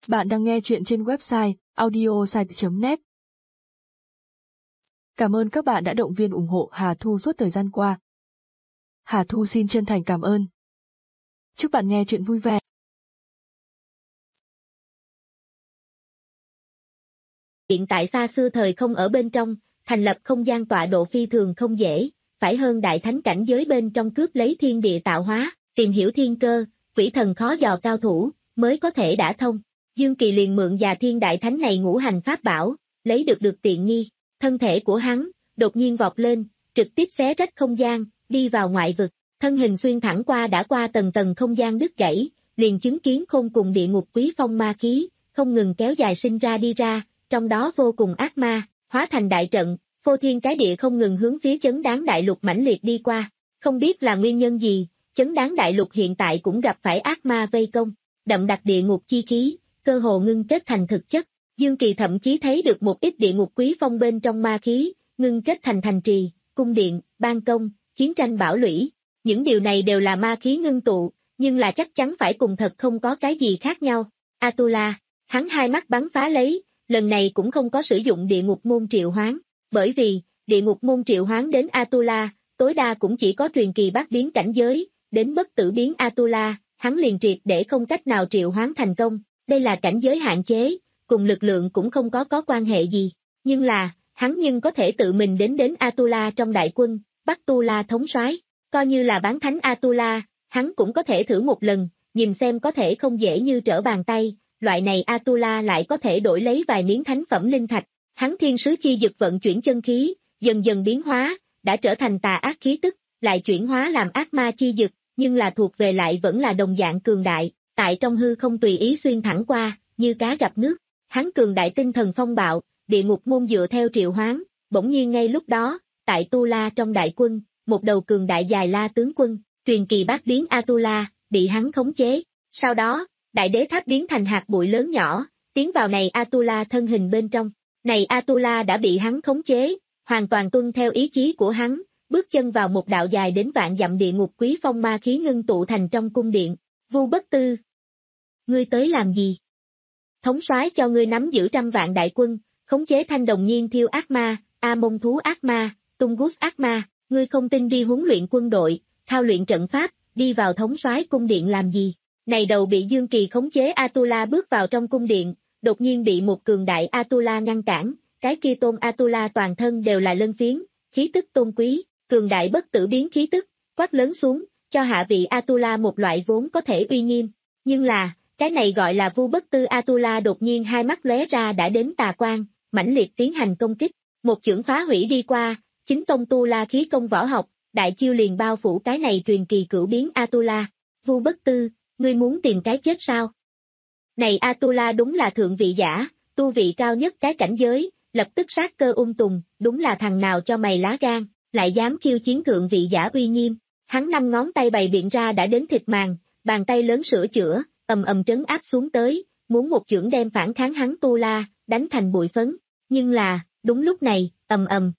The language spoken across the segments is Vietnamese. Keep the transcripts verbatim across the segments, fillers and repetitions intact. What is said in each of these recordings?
Bạn đang nghe chuyện trên website audiosite chấm net. Cảm ơn các bạn đã động viên ủng hộ Hà Thu suốt thời gian qua. Hà Thu xin chân thành cảm ơn. Chúc bạn nghe chuyện vui vẻ. Hiện tại xa xưa thời không ở bên trong, thành lập không gian tọa độ phi thường không dễ, phải hơn đại thánh cảnh giới bên trong cướp lấy thiên địa tạo hóa, tìm hiểu thiên cơ, quỷ thần khó dò cao thủ, mới có thể đả thông. Dương Kỳ liền mượn già thiên đại thánh này ngũ hành pháp bảo, lấy được được tiện nghi, thân thể của hắn, đột nhiên vọt lên, trực tiếp xé rách không gian, đi vào ngoại vực, thân hình xuyên thẳng qua đã qua tầng tầng không gian đứt gãy, liền chứng kiến khôn cùng địa ngục quý phong ma khí, không ngừng kéo dài sinh ra đi ra, trong đó vô cùng ác ma, hóa thành đại trận, phô thiên cái địa không ngừng hướng phía chấn đáng đại lục mãnh liệt đi qua, không biết là nguyên nhân gì, chấn đáng đại lục hiện tại cũng gặp phải ác ma vây công, đậm đặc địa ngục chi khí, cơ hồ ngưng kết thành thực chất, Dương Kỳ thậm chí thấy được một ít địa ngục quý phong bên trong ma khí, ngưng kết thành thành trì, cung điện, ban công, chiến tranh bảo lũy, những điều này đều là ma khí ngưng tụ, nhưng là chắc chắn phải cùng thật không có cái gì khác nhau. Atula, hắn hai mắt bắn phá lấy, lần này cũng không có sử dụng địa ngục môn triệu hoán, bởi vì, địa ngục môn triệu hoán đến Atula, tối đa cũng chỉ có truyền kỳ bát biến cảnh giới, đến bất tử biến Atula, hắn liền triệt để không cách nào triệu hoán thành công, đây là cảnh giới hạn chế, cùng lực lượng cũng không có có quan hệ gì, nhưng là, hắn nhưng có thể tự mình đến đến Atula trong đại quân, bắt Tu La thống soái, coi như là bán thánh Atula, hắn cũng có thể thử một lần, nhìn xem có thể không dễ như trở bàn tay, loại này Atula lại có thể đổi lấy vài miếng thánh phẩm linh thạch, hắn thiên sứ chi dực vận chuyển chân khí, dần dần biến hóa, đã trở thành tà ác khí tức, lại chuyển hóa làm ác ma chi dực, nhưng là thuộc về lại vẫn là đồng dạng cường đại, tại trong hư không tùy ý xuyên thẳng qua, như cá gặp nước, hắn cường đại tinh thần phong bạo, địa ngục môn dựa theo triệu hoán, bỗng nhiên ngay lúc đó, tại Tu La trong đại quân, một đầu cường đại dài la tướng quân, truyền kỳ bát biến Atula, bị hắn khống chế, sau đó, đại đế tháp biến thành hạt bụi lớn nhỏ, tiến vào này Atula thân hình bên trong, này Atula đã bị hắn khống chế, hoàn toàn tuân theo ý chí của hắn, bước chân vào một đạo dài đến vạn dặm địa ngục quý phong ma khí ngưng tụ thành trong cung điện, Vu Bất Tư. Ngươi tới làm gì? Thống soái cho ngươi nắm giữ trăm vạn đại quân, khống chế thanh đồng nhiên thiêu ác ma, A Mông thú ác ma, Tungus ác ma, ngươi không tin đi huấn luyện quân đội, thao luyện trận pháp, đi vào thống soái cung điện làm gì? Này đầu bị Dương Kỳ khống chế Atula bước vào trong cung điện, đột nhiên bị một cường đại Atula ngăn cản, cái kia tôn Atula toàn thân đều là lân phiến, khí tức tôn quý, cường đại bất tử biến khí tức, quát lớn xuống, cho hạ vị Atula một loại vốn có thể uy nghiêm, nhưng là, cái này gọi là Vu Bất Tư Atula đột nhiên hai mắt lóe ra đã đến tà quang, mãnh liệt tiến hành công kích, một chưởng phá hủy đi qua, chính tông Tu La khí công võ học, đại chiêu liền bao phủ cái này truyền kỳ cửu biến Atula, Vu Bất Tư, ngươi muốn tìm cái chết sao? Này Atula đúng là thượng vị giả, tu vị cao nhất cái cảnh giới, lập tức sát cơ ung tùng, đúng là thằng nào cho mày lá gan, lại dám khiêu chiến thượng vị giả uy nghiêm, hắn năm ngón tay bày biện ra đã đến thịt màng, bàn tay lớn sửa chữa, ầm ầm trấn áp xuống tới, muốn một chưởng đem phản kháng hắn Tu La, đánh thành bụi phấn, nhưng là, đúng lúc này, ầm ầm.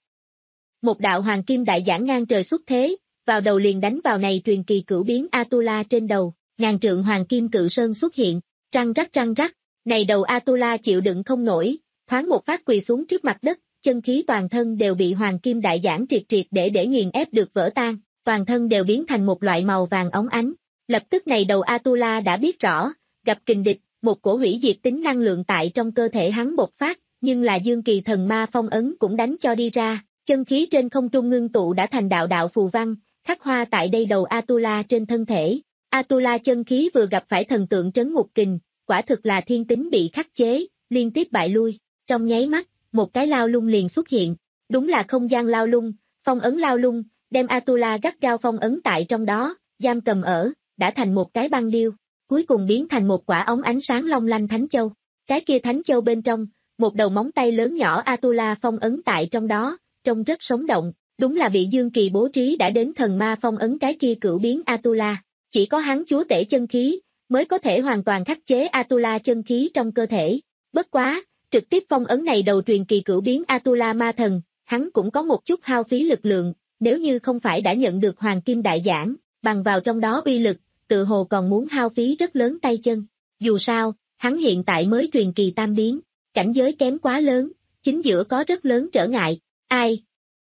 Một đạo hoàng kim đại giảng ngang trời xuất thế, vào đầu liền đánh vào này truyền kỳ cửu biến Atula trên đầu, ngàn trượng hoàng kim cự sơn xuất hiện, răng rắc răng rắc, này đầu Atula chịu đựng không nổi, thoáng một phát quỳ xuống trước mặt đất, chân khí toàn thân đều bị hoàng kim đại giảng triệt triệt để để nghiền ép được vỡ tan, toàn thân đều biến thành một loại màu vàng óng ánh. Lập tức này đầu Atula đã biết rõ, gặp kình địch, một cổ hủy diệt tính năng lượng tại trong cơ thể hắn bộc phát, nhưng là Dương Kỳ thần ma phong ấn cũng đánh cho đi ra, chân khí trên không trung ngưng tụ đã thành đạo đạo phù văn, khắc hoa tại đây đầu Atula trên thân thể. Atula chân khí vừa gặp phải thần tượng trấn ngục kình, quả thực là thiên tính bị khắc chế, liên tiếp bại lui, trong nháy mắt, một cái lao lung liền xuất hiện, đúng là không gian lao lung, phong ấn lao lung, đem Atula gắt gao phong ấn tại trong đó, giam cầm ở, đã thành một cái băng điêu, cuối cùng biến thành một quả ống ánh sáng long lanh thánh châu, cái kia thánh châu bên trong, một đầu móng tay lớn nhỏ Atula phong ấn tại trong đó, trông rất sống động, đúng là bị Dương Kỳ bố trí đã đến thần ma phong ấn cái kia cửu biến Atula. Chỉ có hắn chúa tể chân khí, mới có thể hoàn toàn khắc chế Atula chân khí trong cơ thể. Bất quá, trực tiếp phong ấn này đầu truyền kỳ cửu biến Atula ma thần, hắn cũng có một chút hao phí lực lượng, nếu như không phải đã nhận được hoàng kim đại giảng, bằng vào trong đó uy lực, tự hồ còn muốn hao phí rất lớn tay chân. Dù sao, hắn hiện tại mới truyền kỳ tam biến, cảnh giới kém quá lớn, chính giữa có rất lớn trở ngại, ai?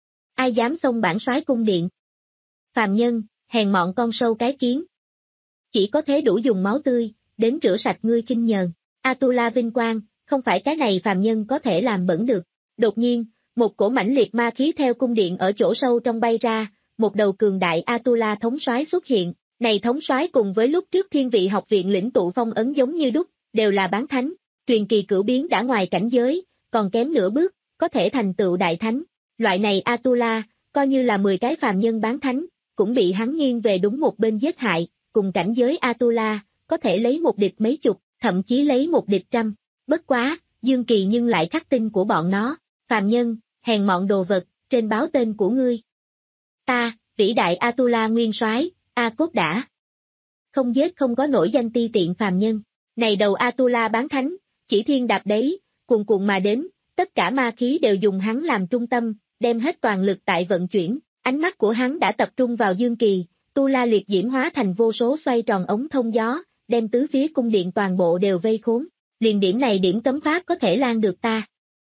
Ai dám xông bản soái cung điện? Phàm nhân, hèn mọn con sâu cái kiến. Chỉ có thế đủ dùng máu tươi, đến rửa sạch ngươi kinh nhờn. Atula vinh quang, không phải cái này phàm nhân có thể làm bẩn được. Đột nhiên, một cổ mãnh liệt ma khí theo cung điện ở chỗ sâu trong bay ra, một đầu cường đại Atula thống soái xuất hiện. Này thống soái cùng với lúc trước thiên vị học viện lĩnh tụ phong ấn giống như đúc, đều là bán thánh, truyền kỳ cửu biến đã ngoài cảnh giới, còn kém nửa bước, có thể thành tựu đại thánh. Loại này Atula, coi như là mười cái phàm nhân bán thánh, cũng bị hắn nghiêng về đúng một bên giết hại, cùng cảnh giới Atula, có thể lấy một địch mấy chục, thậm chí lấy một địch trăm. Bất quá, Dương Kỳ nhưng lại khắc tinh của bọn nó, phàm nhân, hèn mọn đồ vật, trên báo tên của ngươi. Ta, vĩ đại Atula nguyên soái, A Cốt Đả. Không giết không có nổi danh ti tiện phàm nhân. Này đầu Atula bán thánh, chỉ thiên đạp đấy, cuồn cuộn mà đến, tất cả ma khí đều dùng hắn làm trung tâm, đem hết toàn lực tại vận chuyển, ánh mắt của hắn đã tập trung vào Dương Kỳ, tu la liệt diễm hóa thành vô số xoay tròn ống thông gió, đem tứ phía cung điện toàn bộ đều vây khốn, liền điểm này điểm cấm pháp có thể lan được ta.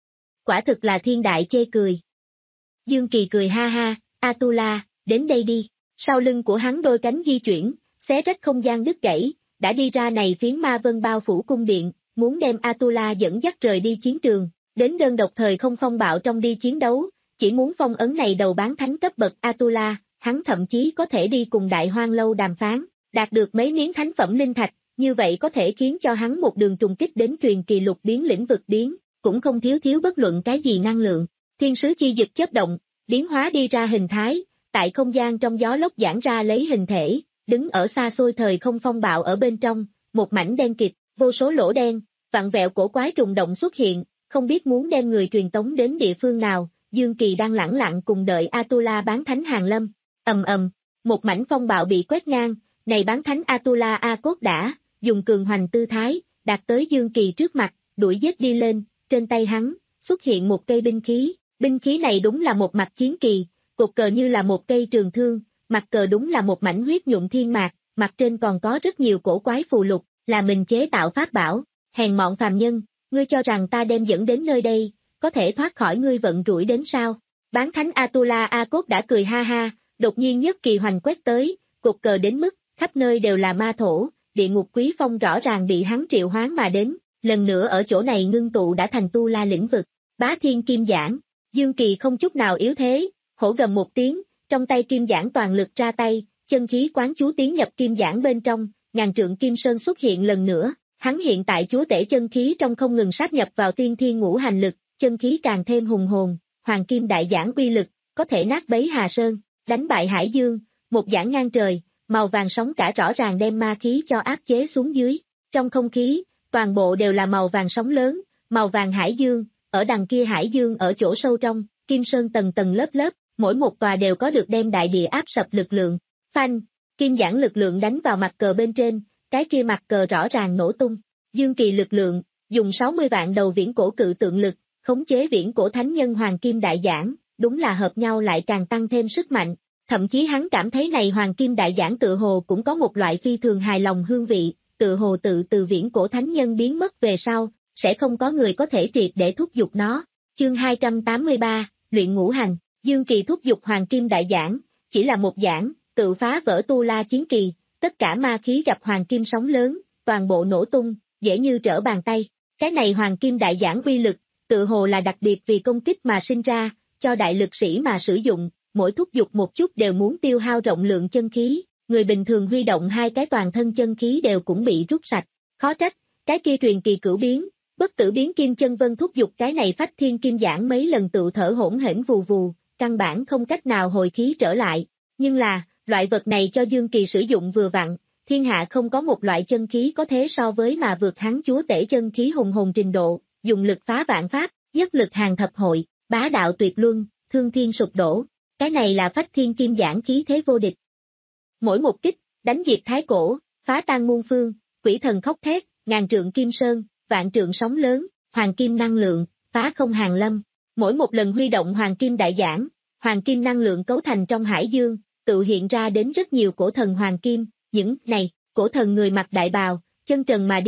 Quả thực là thiên đại chê cười. Dương Kỳ cười ha ha, Atula, đến đây đi, sau lưng của hắn đôi cánh di chuyển, xé rách không gian đứt gãy, đã đi ra này phiến ma vân bao phủ cung điện, muốn đem Atula dẫn dắt rời đi chiến trường, đến đơn độc thời không phong bạo trong đi chiến đấu, chỉ muốn phong ấn này đầu bán thánh cấp bậc Atula, hắn thậm chí có thể đi cùng đại hoang lâu đàm phán, đạt được mấy miếng thánh phẩm linh thạch, như vậy có thể khiến cho hắn một đường trùng kích đến truyền kỳ lục biến lĩnh vực biến, cũng không thiếu thiếu bất luận cái gì năng lượng. Thiên sứ chi dực chớp động, biến hóa đi ra hình thái, tại không gian trong gió lốc giãn ra lấy hình thể, đứng ở xa xôi thời không phong bạo ở bên trong, một mảnh đen kịt, vô số lỗ đen, vặn vẹo cổ quái trùng động xuất hiện, không biết muốn đem người truyền tống đến địa phương nào. Dương Kỳ đang lẳng lặng cùng đợi Atula bán thánh hàng lâm. Ầm ầm, một mảnh phong bạo bị quét ngang, này bán thánh Atula A Cốt Đả, dùng cường hoành tư thái, đạt tới Dương Kỳ trước mặt, đuổi giết đi lên, trên tay hắn, xuất hiện một cây binh khí, binh khí này đúng là một mặt chiến kỳ, cột cờ như là một cây trường thương, mặt cờ đúng là một mảnh huyết nhuộm thiên mạc, mặt trên còn có rất nhiều cổ quái phù lục, là mình chế tạo pháp bảo, hèn mọn phàm nhân, ngươi cho rằng ta đem dẫn đến nơi đây, có thể thoát khỏi ngươi vận rủi đến sao? Bán thánh Atula A Cốt đã cười ha ha, đột nhiên nhất kỳ hoành quét tới, cột cờ đến mức, khắp nơi đều là ma thổ, địa ngục quý phong rõ ràng bị hắn triệu hoán mà đến, lần nữa ở chỗ này ngưng tụ đã thành tu la lĩnh vực, bá thiên kim giảng, Dương Kỳ không chút nào yếu thế, hổ gầm một tiếng, trong tay kim giảng toàn lực ra tay, chân khí quán chú tiến nhập kim giảng bên trong, ngàn trượng kim sơn xuất hiện lần nữa, hắn hiện tại chúa tể chân khí trong không ngừng sát nhập vào tiên thiên ngũ hành lực, chân khí càng thêm hùng hồn, hoàng kim đại giảng uy lực, có thể nát bấy Hà Sơn, đánh bại Hải Dương, một giảng ngang trời, màu vàng sóng cả rõ ràng đem ma khí cho áp chế xuống dưới, trong không khí, toàn bộ đều là màu vàng sóng lớn, màu vàng Hải Dương, ở đằng kia Hải Dương ở chỗ sâu trong, kim sơn tầng tầng lớp lớp, mỗi một tòa đều có được đem đại địa áp sập lực lượng, phanh, kim giảng lực lượng đánh vào mặt cờ bên trên, cái kia mặt cờ rõ ràng nổ tung, Dương Kỳ lực lượng, dùng sáu mươi vạn đầu viễn cổ cự tượng lực, khống chế viễn cổ thánh nhân hoàng kim đại giảng, đúng là hợp nhau lại càng tăng thêm sức mạnh, thậm chí hắn cảm thấy này hoàng kim đại giảng tự hồ cũng có một loại phi thường hài lòng hương vị, tự hồ tự từ viễn cổ thánh nhân biến mất về sau, sẽ không có người có thể triệt để thúc giục nó. Chương hai trăm tám mươi ba, luyện ngũ hành, Dương Kỳ thúc giục hoàng kim đại giảng, chỉ là một giảng, tự phá vỡ tu la chiến kỳ, tất cả ma khí gặp hoàng kim sóng lớn, toàn bộ nổ tung, dễ như trở bàn tay. Cái này hoàng kim đại giảng uy lực, tự hồ là đặc biệt vì công kích mà sinh ra, cho đại lực sĩ mà sử dụng, mỗi thúc giục một chút đều muốn tiêu hao rộng lượng chân khí, người bình thường huy động hai cái toàn thân chân khí đều cũng bị rút sạch, khó trách, cái kia truyền kỳ cửu biến, bất tử biến kim chân vân thúc giục cái này phách thiên kim giảng mấy lần tự thở hỗn hển vù vù, căn bản không cách nào hồi khí trở lại, nhưng là, loại vật này cho Dương Kỳ sử dụng vừa vặn, thiên hạ không có một loại chân khí có thế so với mà vượt hắn chúa tể chân khí hùng hồn trình độ, dùng lực phá vạn pháp, nhất lực hàng thập hội, bá đạo tuyệt luân, thương thiên sụp đổ, cái này là phách thiên kim giảng khí thế vô địch. Mỗi một kích, đánh diệt thái cổ, phá tan muôn phương, quỷ thần khóc thét, ngàn trượng kim sơn, vạn trượng sóng lớn, hoàng kim năng lượng, phá không hàng lâm. Mỗi một lần huy động hoàng kim đại giảng, hoàng kim năng lượng cấu thành trong hải dương, tự hiện ra đến rất nhiều cổ thần hoàng kim, những này, cổ thần người mặc đại bào, chân trần mà đi,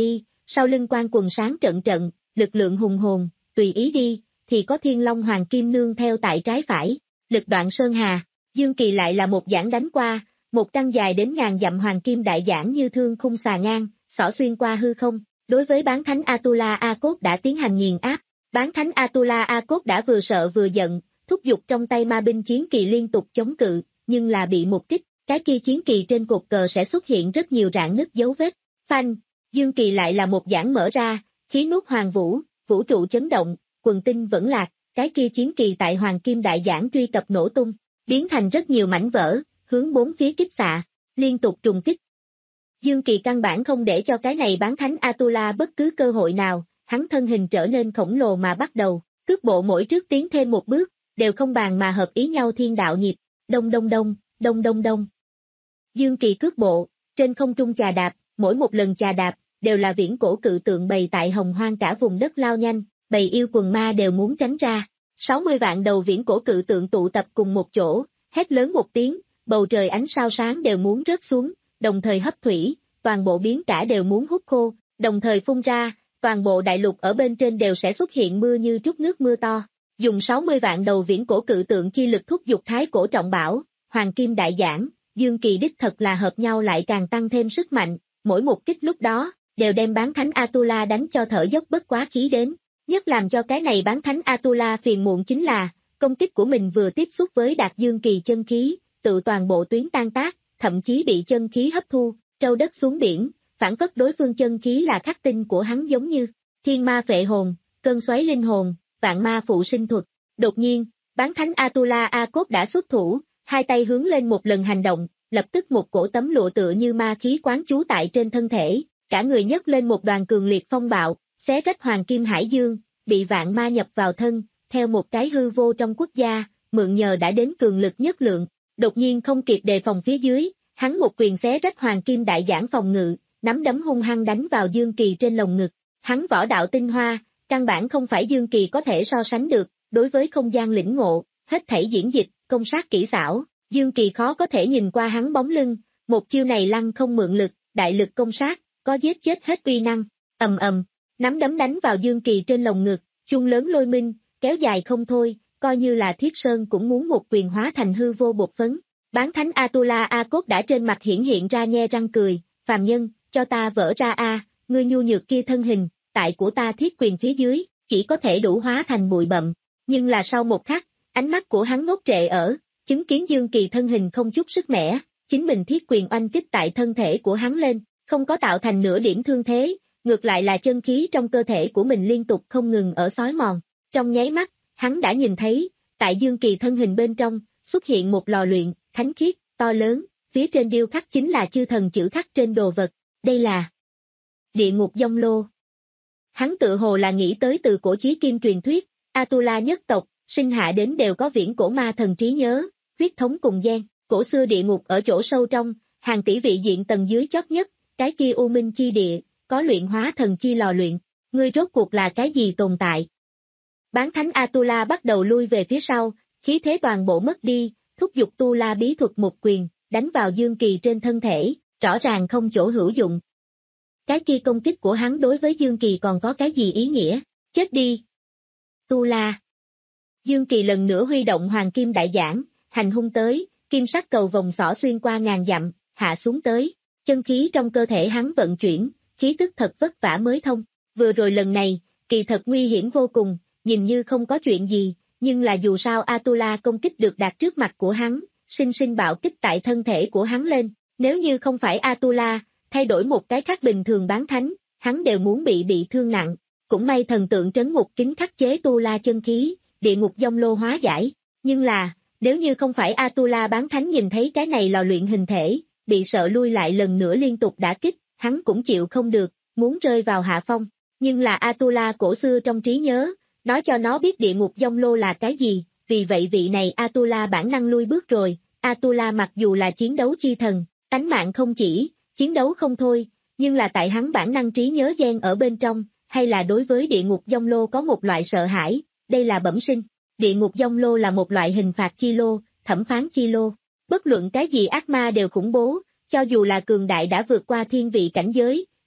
sau lưng quan quần sáng trận trận, lực lượng hùng hồn, tùy ý đi, thì có Thiên Long Hoàng Kim nương theo tại trái phải, lực đoạn sơn hà, Dương Kỳ lại là một giảng đánh qua, một căn dài đến ngàn dặm Hoàng Kim đại giảng như thương khung xà ngang, xỏ xuyên qua hư không, đối với bán thánh Atula A Cốt đã tiến hành nghiền áp, bán thánh Atula A Cốt đã vừa sợ vừa giận, thúc giục trong tay ma binh chiến kỳ liên tục chống cự, nhưng là bị một kích, cái kia chiến kỳ trên cột cờ sẽ xuất hiện rất nhiều rạn nứt dấu vết, phanh, Dương Kỳ lại là một giảng mở ra, khí nuốt hoàng vũ, vũ trụ chấn động, quần tinh vẫn lạc, cái kia chiến kỳ tại Hoàng Kim đại giảng truy cập nổ tung, biến thành rất nhiều mảnh vỡ, hướng bốn phía kích xạ, liên tục trùng kích. Dương Kỳ căn bản không để cho cái này bán thánh Atula bất cứ cơ hội nào, hắn thân hình trở nên khổng lồ mà bắt đầu, cước bộ mỗi trước tiến thêm một bước, đều không bàn mà hợp ý nhau thiên đạo nhịp, đông đông đông, đông đông đông. Dương Kỳ cước bộ, trên không trung chà đạp, mỗi một lần chà đạp, đều là viễn cổ cự tượng bầy tại hồng hoang cả vùng đất lao nhanh, bầy yêu quần ma đều muốn tránh ra. sáu mươi vạn đầu viễn cổ cự tượng tụ tập cùng một chỗ, hét lớn một tiếng, bầu trời ánh sao sáng đều muốn rớt xuống, đồng thời hấp thủy, toàn bộ biển cả đều muốn hút khô, đồng thời phun ra, toàn bộ đại lục ở bên trên đều sẽ xuất hiện mưa như trút nước mưa to. Dùng sáu mươi vạn đầu viễn cổ cự tượng chi lực thúc giục thái cổ trọng bảo, Hoàng Kim đại giảng, Dương Kỳ đích thật là hợp nhau lại càng tăng thêm sức mạnh, mỗi một kích lúc đó, đều đem bán thánh Atula đánh cho thở dốc bất quá khí đến. Nhất làm cho cái này bán thánh Atula phiền muộn chính là, công kích của mình vừa tiếp xúc với Đạt Dương Kỳ chân khí, tự toàn bộ tuyến tan tác, thậm chí bị chân khí hấp thu, trâu đất xuống biển, phản phất đối phương chân khí là khắc tinh của hắn giống như thiên ma phệ hồn, cơn xoáy linh hồn, vạn ma phụ sinh thuật. Đột nhiên, bán thánh Atula A Cốt đã xuất thủ, hai tay hướng lên một lần hành động, lập tức một cổ tấm lụa tựa như ma khí quán trú tại trên thân thể, cả người nhấc lên một đoàn cường liệt phong bạo, xé rách Hoàng Kim Hải Dương, bị vạn ma nhập vào thân, theo một cái hư vô trong quốc gia, mượn nhờ đã đến cường lực nhất lượng, đột nhiên không kịp đề phòng phía dưới, hắn một quyền xé rách Hoàng Kim đại giảng phòng ngự, nắm đấm hung hăng đánh vào Dương Kỳ trên lồng ngực, hắn võ đạo tinh hoa, căn bản không phải Dương Kỳ có thể so sánh được, đối với không gian lĩnh ngộ, hết thảy diễn dịch, công sát kỹ xảo, Dương Kỳ khó có thể nhìn qua hắn bóng lưng, một chiêu này lăng không mượn lực, đại lực công sát, có giết chết hết uy năng, ầm ầm. Nắm đấm đánh vào Dương Kỳ trên lồng ngực, chuông lớn lôi minh, kéo dài không thôi, coi như là Thiết Sơn cũng muốn một quyền hóa thành hư vô bột phấn. Bán thánh Atula A Cốt đã trên mặt hiển hiện ra nhe răng cười, phàm nhân, cho ta vỡ ra a, ngươi nhu nhược kia thân hình, tại của ta thiết quyền phía dưới, chỉ có thể đủ hóa thành bụi bặm. Nhưng là sau một khắc, ánh mắt của hắn ngốc trệ ở, chứng kiến Dương Kỳ thân hình không chút sức mẻ, chính mình thiết quyền oanh kích tại thân thể của hắn lên, không có tạo thành nửa điểm thương thế. Ngược lại là chân khí trong cơ thể của mình liên tục không ngừng ở xói mòn. Trong nháy mắt, hắn đã nhìn thấy, tại Dương Kỳ thân hình bên trong, xuất hiện một lò luyện, thánh khiết, to lớn, phía trên điêu khắc chính là chư thần chữ khắc trên đồ vật. Đây là địa ngục Dông Lô. Hắn tự hồ là nghĩ tới từ cổ chí kim truyền thuyết, Atula nhất tộc, sinh hạ đến đều có viễn cổ ma thần trí nhớ, huyết thống cùng gen, cổ xưa địa ngục ở chỗ sâu trong, hàng tỷ vị diện tầng dưới chót nhất, cái kia u minh chi địa. Có luyện hóa thần chi lò luyện, ngươi rốt cuộc là cái gì tồn tại? Bán thánh Atula bắt đầu lui về phía sau, khí thế toàn bộ mất đi, thúc giục tu la bí thuật một quyền, đánh vào Dương Kỳ trên thân thể, rõ ràng không chỗ hữu dụng. Cái kia công kích của hắn đối với Dương Kỳ còn có cái gì ý nghĩa? Chết đi! Tu la! Dương Kỳ lần nữa huy động Hoàng Kim đại giảng, hành hung tới, kim sắc cầu vòng xỏ xuyên qua ngàn dặm, hạ xuống tới, chân khí trong cơ thể hắn vận chuyển. Khí tức thật vất vả mới thông, vừa rồi lần này, kỳ thật nguy hiểm vô cùng, nhìn như không có chuyện gì, nhưng là dù sao Atula công kích được đạt trước mặt của hắn, sinh sinh bạo kích tại thân thể của hắn lên, nếu như không phải Atula, thay đổi một cái khác bình thường bán thánh, hắn đều muốn bị bị thương nặng, cũng may thần tượng trấn ngục kính khắc chế tu la chân khí, địa ngục Dông Lô hóa giải, nhưng là, nếu như không phải Atula bán thánh nhìn thấy cái này lò luyện hình thể, bị sợ lui lại lần nữa liên tục đả kích, hắn cũng chịu không được, muốn rơi vào hạ phong, nhưng là Atula cổ xưa trong trí nhớ, nói cho nó biết địa ngục Dông Lô là cái gì, vì vậy vị này Atula bản năng lui bước rồi, Atula mặc dù là chiến đấu chi thần, tánh mạng không chỉ, chiến đấu không thôi, nhưng là tại hắn bản năng trí nhớ gen ở bên trong, hay là đối với địa ngục Dông Lô có một loại sợ hãi, đây là bẩm sinh, địa ngục Dông Lô là một loại hình phạt chi lô, thẩm phán chi lô, bất luận cái gì ác ma đều khủng bố. Cho dù là cường đại đã vượt qua thiên vị cảnh giới,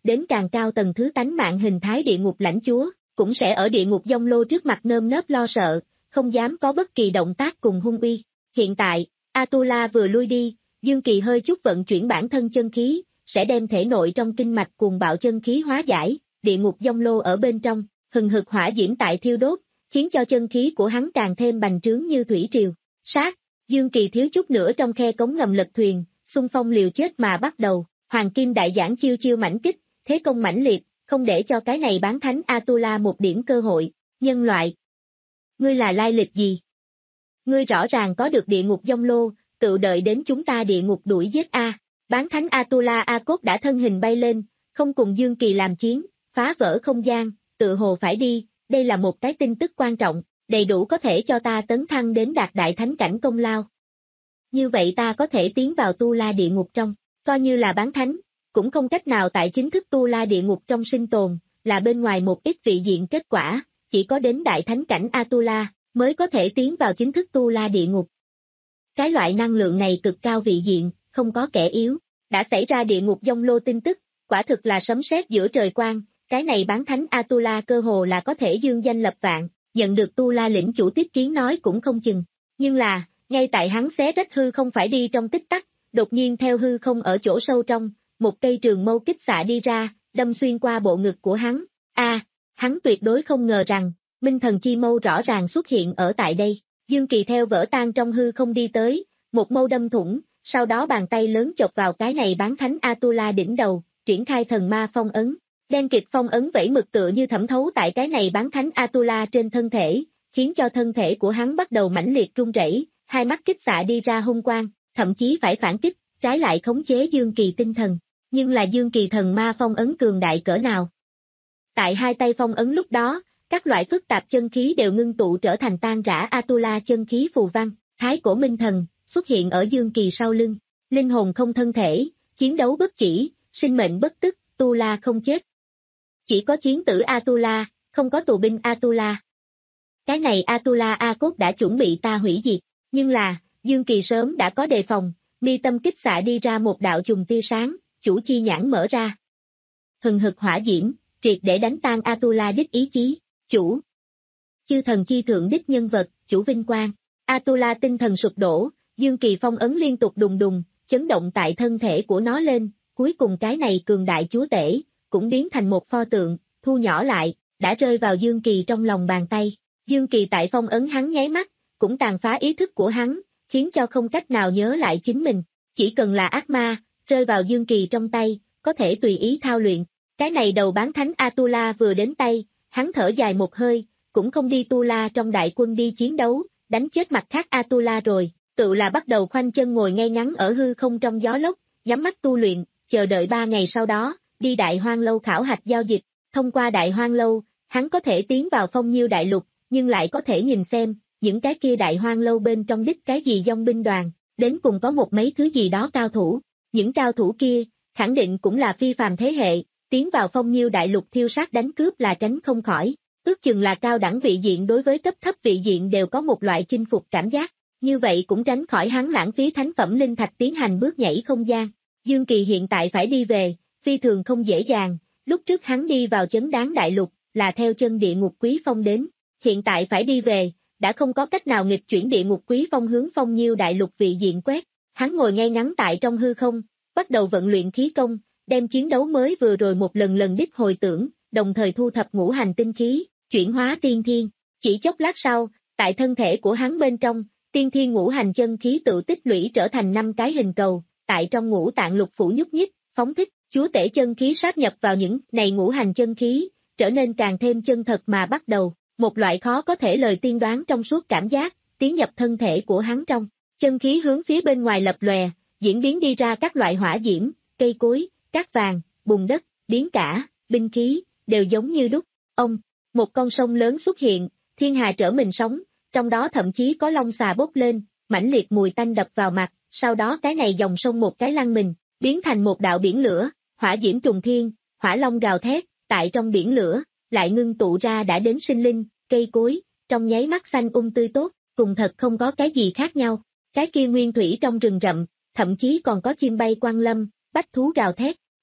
đến càng cao tầng thứ tánh mạng hình thái địa ngục lãnh chúa, cũng sẽ ở địa ngục Dông Lô trước mặt nơm nớp lo sợ, không dám có bất kỳ động tác cùng hung uy. Hiện tại, Atula vừa lui đi, Dương Kỳ hơi chút vận chuyển bản thân chân khí, sẽ đem thể nội trong kinh mạch cuồng bạo chân khí hóa giải, địa ngục Dông Lô ở bên trong, hừng hực hỏa diễm tại thiêu đốt, khiến cho chân khí của hắn càng thêm bành trướng như thủy triều. Sát, Dương Kỳ thiếu chút nữa trong khe cống ngầm lật thuyền, xung phong liều chết mà bắt đầu, Hoàng Kim Đại Giảng chiêu chiêu mãnh kích, thế công mãnh liệt, không để cho cái này bán thánh Atula một điểm cơ hội. Nhân loại, ngươi là lai lịch gì? Ngươi rõ ràng có được địa ngục Dông Lô, tự đợi đến chúng ta địa ngục đuổi giết a. Bán thánh Atula A Cốt đã thân hình bay lên, không cùng Dương Kỳ làm chiến, phá vỡ không gian, tự hồ phải đi, đây là một cái tin tức quan trọng, đầy đủ có thể cho ta tấn thăng đến đạt đại thánh cảnh công lao. Như vậy ta có thể tiến vào Tu La địa ngục trong, coi như là bán thánh, cũng không cách nào tại chính thức Tu La địa ngục trong sinh tồn, là bên ngoài một ít vị diện kết quả, chỉ có đến đại thánh cảnh Atula mới có thể tiến vào chính thức Tu La địa ngục. Cái loại năng lượng này cực cao vị diện, không có kẻ yếu, đã xảy ra địa ngục Dông Lô tin tức, quả thực là sấm sét giữa trời quang, cái này bán thánh Atula cơ hồ là có thể dương danh lập vạn, nhận được Tu La lĩnh chủ tiếp kiến nói cũng không chừng. Nhưng là, ngay tại hắn xé rách hư không phải đi trong tích tắc, đột nhiên theo hư không ở chỗ sâu trong, một cây trường mâu kích xạ đi ra, đâm xuyên qua bộ ngực của hắn. A, à, hắn tuyệt đối không ngờ rằng, Minh Thần Chi Mâu rõ ràng xuất hiện ở tại đây. Dương Kỳ theo vỡ tan trong hư không đi tới, một mâu đâm thủng, sau đó bàn tay lớn chộp vào cái này bán thánh Atula đỉnh đầu, triển khai thần ma phong ấn. Đen kịt phong ấn vẫy mực tựa như thẩm thấu tại cái này bán thánh Atula trên thân thể, khiến cho thân thể của hắn bắt đầu mãnh liệt rung rẩy, hai mắt kích xạ đi ra hung quang, thậm chí phải phản kích, trái lại khống chế Dương Kỳ tinh thần. Nhưng là Dương Kỳ thần ma phong ấn cường đại cỡ nào? Tại hai tay phong ấn lúc đó, các loại phức tạp chân khí đều ngưng tụ trở thành tan rã Atula chân khí phù văn, thái cổ minh thần, xuất hiện ở Dương Kỳ sau lưng, linh hồn không thân thể, chiến đấu bất chỉ, sinh mệnh bất tức, Tu La không chết. Chỉ có chiến tử Atula, không có tù binh Atula. Cái này Atula A Cốt đã chuẩn bị ta hủy diệt, nhưng là, Dương Kỳ sớm đã có đề phòng, mi tâm kích xạ đi ra một đạo trùng tia sáng, chủ chi nhãn mở ra. Hừng hực hỏa diễm, triệt để đánh tan Atula đích ý chí, chủ. Chư thần chi thượng đích nhân vật, chủ vinh quang. Atula tinh thần sụp đổ, Dương Kỳ phong ấn liên tục đùng đùng, chấn động tại thân thể của nó lên, cuối cùng cái này cường đại chúa tể, cũng biến thành một pho tượng, thu nhỏ lại, đã rơi vào Dương Kỳ trong lòng bàn tay. Dương Kỳ tại phong ấn hắn nháy mắt, cũng tàn phá ý thức của hắn, khiến cho không cách nào nhớ lại chính mình. Chỉ cần là ác ma, rơi vào Dương Kỳ trong tay, có thể tùy ý thao luyện. Cái này đầu bán thánh Atula vừa đến tay, hắn thở dài một hơi, cũng không đi Tu La trong đại quân đi chiến đấu, đánh chết mặt khác Atula rồi, tự là bắt đầu khoanh chân ngồi ngay ngắn ở hư không trong gió lốc, nhắm mắt tu luyện, chờ đợi ba ngày sau đó, đi Đại Hoang Lâu khảo hạch giao dịch. Thông qua Đại Hoang Lâu, hắn có thể tiến vào Phong Nhiêu đại lục, nhưng lại có thể nhìn xem, những cái kia Đại Hoang Lâu bên trong đích cái gì dòng binh đoàn, đến cùng có một mấy thứ gì đó cao thủ. Những cao thủ kia, khẳng định cũng là phi phàm thế hệ, tiến vào Phong Nhiêu đại lục thiêu sát đánh cướp là tránh không khỏi. Ước chừng là cao đẳng vị diện đối với cấp thấp vị diện đều có một loại chinh phục cảm giác, như vậy cũng tránh khỏi hắn lãng phí thánh phẩm linh thạch tiến hành bước nhảy không gian. Dương Kỳ hiện tại phải đi về, phi thường không dễ dàng, lúc trước hắn đi vào chấn đáng đại lục, là theo chân địa ngục quý phong đến, hiện tại phải đi về, đã không có cách nào nghịch chuyển địa ngục quý phong hướng Phong Nhiêu đại lục vị diện quét, hắn ngồi ngay ngắn tại trong hư không, bắt đầu vận luyện khí công, đem chiến đấu mới vừa rồi một lần lần đích hồi tưởng, đồng thời thu thập ngũ hành tinh khí, chuyển hóa tiên thiên. Chỉ chốc lát sau, tại thân thể của hắn bên trong, tiên thiên ngũ hành chân khí tự tích lũy trở thành năm cái hình cầu, tại trong ngũ tạng lục phủ nhúc nhích, phóng thích, chúa tể chân khí sát nhập vào những này ngũ hành chân khí, trở nên càng thêm chân thật mà bắt đầu, một loại khó có thể lời tiên đoán trong suốt cảm giác, tiến nhập thân thể của hắn trong, chân khí hướng phía bên ngoài lập lòe, diễn biến đi ra các loại hỏa diễm, cây cối, cát vàng, bùn đất, biến cả, binh khí, đều giống như đúc. Ông, một con sông lớn xuất hiện, thiên hà trở mình sóng, trong đó thậm chí có long xà bốc lên, mãnh liệt mùi tanh đập vào mặt, sau đó cái này dòng sông một cái lăn mình, biến thành một đạo biển lửa, hỏa diễm trùng thiên, hỏa long gào thét, tại trong biển lửa, lại ngưng tụ ra đã đến sinh linh, cây cối, trong nháy mắt xanh um tươi tốt, cùng thật không có cái gì khác nhau. Cái kia nguyên thủy trong rừng rậm, thậm chí còn có chim bay quang lâm, bách thú gào thét,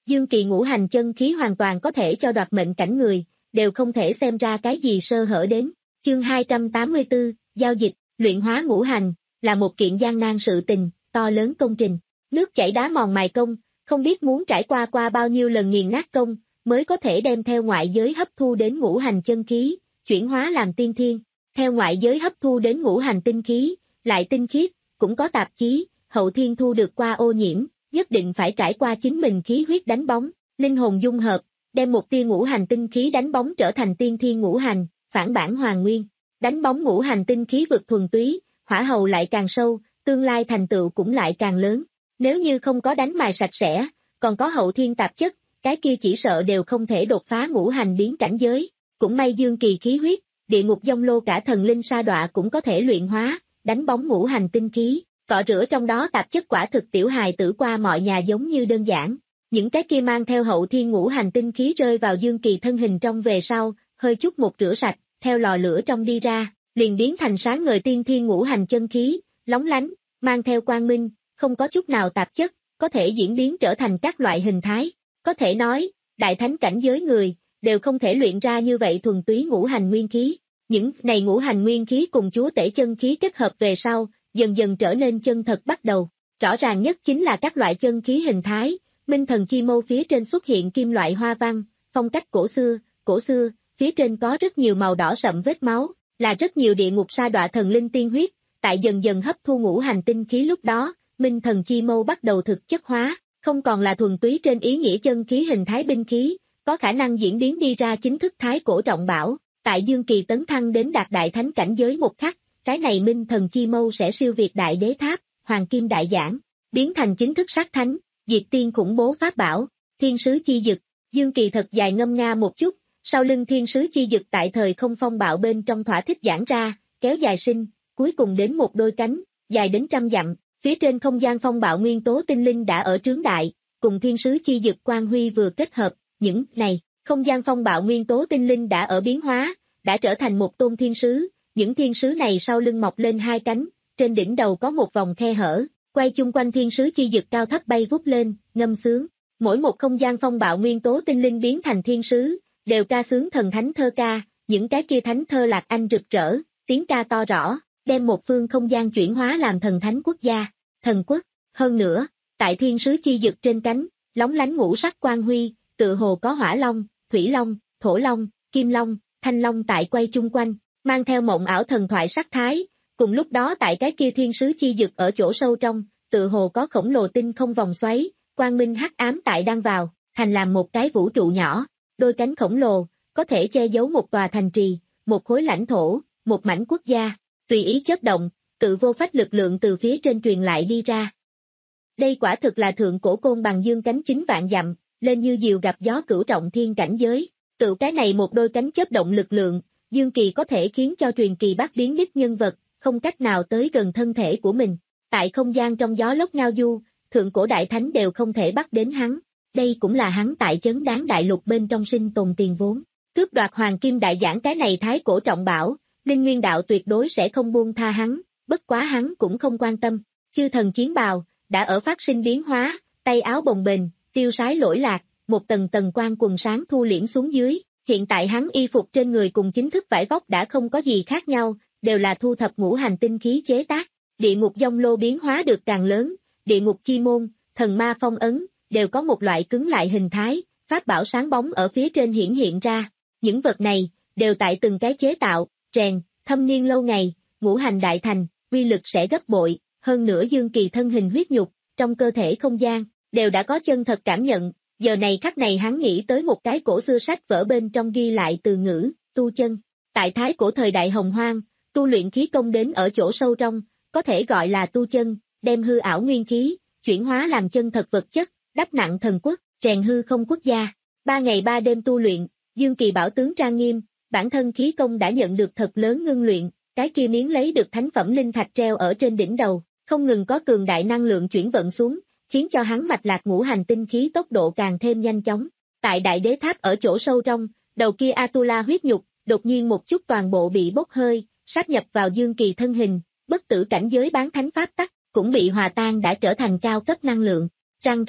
Dương Kỳ ngũ hành chân khí hoàn toàn có thể cho đoạt mệnh cảnh người, đều không thể xem ra cái gì sơ hở đến. Chương hai trăm tám mươi tư, giao dịch, luyện hóa ngũ hành, là một kiện gian nan sự tình, to lớn công trình. Nước chảy đá mòn mài công, không biết muốn trải qua qua bao nhiêu lần nghiền nát công, mới có thể đem theo ngoại giới hấp thu đến ngũ hành chân khí, chuyển hóa làm tiên thiên. Theo ngoại giới hấp thu đến ngũ hành tinh khí, lại tinh khiết, cũng có tạp chí, hậu thiên thu được qua ô nhiễm, nhất định phải trải qua chính mình khí huyết đánh bóng, linh hồn dung hợp, đem một tia ngũ hành tinh khí đánh bóng trở thành tiên thiên ngũ hành, phản bản hoàn nguyên. Đánh bóng ngũ hành tinh khí vượt thuần túy, hỏa hầu lại càng sâu, tương lai thành tựu cũng lại càng lớn. Nếu như không có đánh mài sạch sẽ, còn có hậu thiên tạp chất, cái kia chỉ sợ đều không thể đột phá ngũ hành biến cảnh giới. Cũng may Dương Kỳ khí huyết, địa ngục dông lô cả thần linh sa đọa cũng có thể luyện hóa, đánh bóng ngũ hành tinh khí, cọ rửa trong đó tạp chất quả thực tiểu hài tử qua mọi nhà giống như đơn giản. Những cái kia mang theo hậu thiên ngũ hành tinh khí rơi vào Dương Kỳ thân hình trong về sau, hơi chút một rửa sạch, theo lò lửa trong đi ra, liền biến thành sáng ngời tiên thiên ngũ hành chân khí, lóng lánh, mang theo quang minh, không có chút nào tạp chất, có thể diễn biến trở thành các loại hình thái. Có thể nói, đại thánh cảnh giới người, đều không thể luyện ra như vậy thuần túy ngũ hành nguyên khí. Những này ngũ hành nguyên khí cùng chúa tể chân khí kết hợp về sau, dần dần trở nên chân thật bắt đầu. Rõ ràng nhất chính là các loại chân khí hình thái, minh thần chi mâu phía trên xuất hiện kim loại hoa văn, phong cách cổ xưa, cổ xưa, phía trên có rất nhiều màu đỏ sậm vết máu, là rất nhiều địa ngục sa đọa thần linh tiên huyết, tại dần dần hấp thu ngũ hành tinh khí lúc đó, minh thần chi mâu bắt đầu thực chất hóa, không còn là thuần túy trên ý nghĩa chân khí hình thái binh khí, có khả năng diễn biến đi ra chính thức thái cổ trọng bảo. Tại Dương Kỳ tấn thăng đến đạt đại thánh cảnh giới một khắc, cái này minh thần chi mâu sẽ siêu việt đại đế tháp, hoàng kim đại giảng, biến thành chính thức sát thánh, diệt tiên khủng bố pháp bảo, thiên sứ chi dực. Dương Kỳ thật dài ngâm nga một chút, sau lưng thiên sứ chi dực tại thời không phong bạo bên trong thỏa thích giãn ra, kéo dài sinh, cuối cùng đến một đôi cánh, dài đến trăm dặm, phía trên không gian phong bạo nguyên tố tinh linh đã ở trướng đại, cùng thiên sứ chi dực quang huy vừa kết hợp, những này, không gian phong bạo nguyên tố tinh linh đã ở biến hóa, đã trở thành một tôn thiên sứ, những thiên sứ này sau lưng mọc lên hai cánh, trên đỉnh đầu có một vòng khe hở, quay chung quanh thiên sứ chi dực cao thấp bay vút lên, ngâm sướng. Mỗi một không gian phong bạo nguyên tố tinh linh biến thành thiên sứ, đều ca sướng thần thánh thơ ca, những cái kia thánh thơ lạc anh rực rỡ, tiếng ca to rõ, đem một phương không gian chuyển hóa làm thần thánh quốc gia, thần quốc. Hơn nữa, tại thiên sứ chi dực trên cánh, lóng lánh ngũ sắc quang huy, tự hồ có hỏa long, thủy long, thổ long, kim long, thanh long tại quay chung quanh, mang theo mộng ảo thần thoại sắc thái. Cùng lúc đó tại cái kia thiên sứ chi dực ở chỗ sâu trong, tự hồ có khổng lồ tinh không vòng xoáy, quang minh hắc ám tại đang vào, thành làm một cái vũ trụ nhỏ, đôi cánh khổng lồ, có thể che giấu một tòa thành trì, một khối lãnh thổ, một mảnh quốc gia, tùy ý chớp động, tự vô phách lực lượng từ phía trên truyền lại đi ra. Đây quả thực là thượng cổ côn bằng dương cánh chín vạn dặm, lên như diều gặp gió cửu trọng thiên cảnh giới, tự cái này một đôi cánh chớp động lực lượng, Dương Kỳ có thể khiến cho truyền kỳ bắt biến đích nhân vật, không cách nào tới gần thân thể của mình. Tại không gian trong gió lốc ngao du, thượng cổ đại thánh đều không thể bắt đến hắn. Đây cũng là hắn tại chấn đáng đại lục bên trong sinh tồn tiền vốn. Cướp đoạt hoàng kim đại giảng cái này thái cổ trọng bảo, Linh Nguyên đạo tuyệt đối sẽ không buông tha hắn, bất quá hắn cũng không quan tâm. Chư thần chiến bào, đã ở phát sinh biến hóa, tay áo bồng bềnh, tiêu sái lỗi lạc, một tầng tầng quang quần sáng thu liễm xuống dưới. Hiện tại hắn y phục trên người cùng chính thức vải vóc đã không có gì khác nhau, đều là thu thập ngũ hành tinh khí chế tác. Địa ngục dông lô biến hóa được càng lớn, địa ngục chi môn, thần ma phong ấn, đều có một loại cứng lại hình thái, pháp bảo sáng bóng ở phía trên hiển hiện ra. Những vật này, đều tại từng cái chế tạo, rèn, thâm niên lâu ngày, ngũ hành đại thành, uy lực sẽ gấp bội, hơn nữa Dương Kỳ thân hình huyết nhục, trong cơ thể không gian, đều đã có chân thật cảm nhận. Giờ này khắc này hắn nghĩ tới một cái cổ xưa sách vở bên trong ghi lại từ ngữ, tu chân. Tại thái cổ thời đại hồng hoang, tu luyện khí công đến ở chỗ sâu trong, có thể gọi là tu chân, đem hư ảo nguyên khí, chuyển hóa làm chân thật vật chất, đắp nặng thần quốc, rèn hư không quốc gia. Ba ngày ba đêm tu luyện, Dương Kỳ bảo tướng trang nghiêm, bản thân khí công đã nhận được thật lớn ngưng luyện, cái kia miếng lấy được thánh phẩm linh thạch treo ở trên đỉnh đầu, không ngừng có cường đại năng lượng chuyển vận xuống, khiến cho hắn mạch lạc ngũ hành tinh khí tốc độ càng thêm nhanh chóng. Tại đại đế tháp ở chỗ sâu trong, đầu kia Atula huyết nhục, đột nhiên một chút toàn bộ bị bốc hơi, sáp nhập vào Dương Kỳ thân hình, bất tử cảnh giới bán thánh pháp tắc, cũng bị hòa tan đã trở thành cao cấp năng lượng. Răng rắc,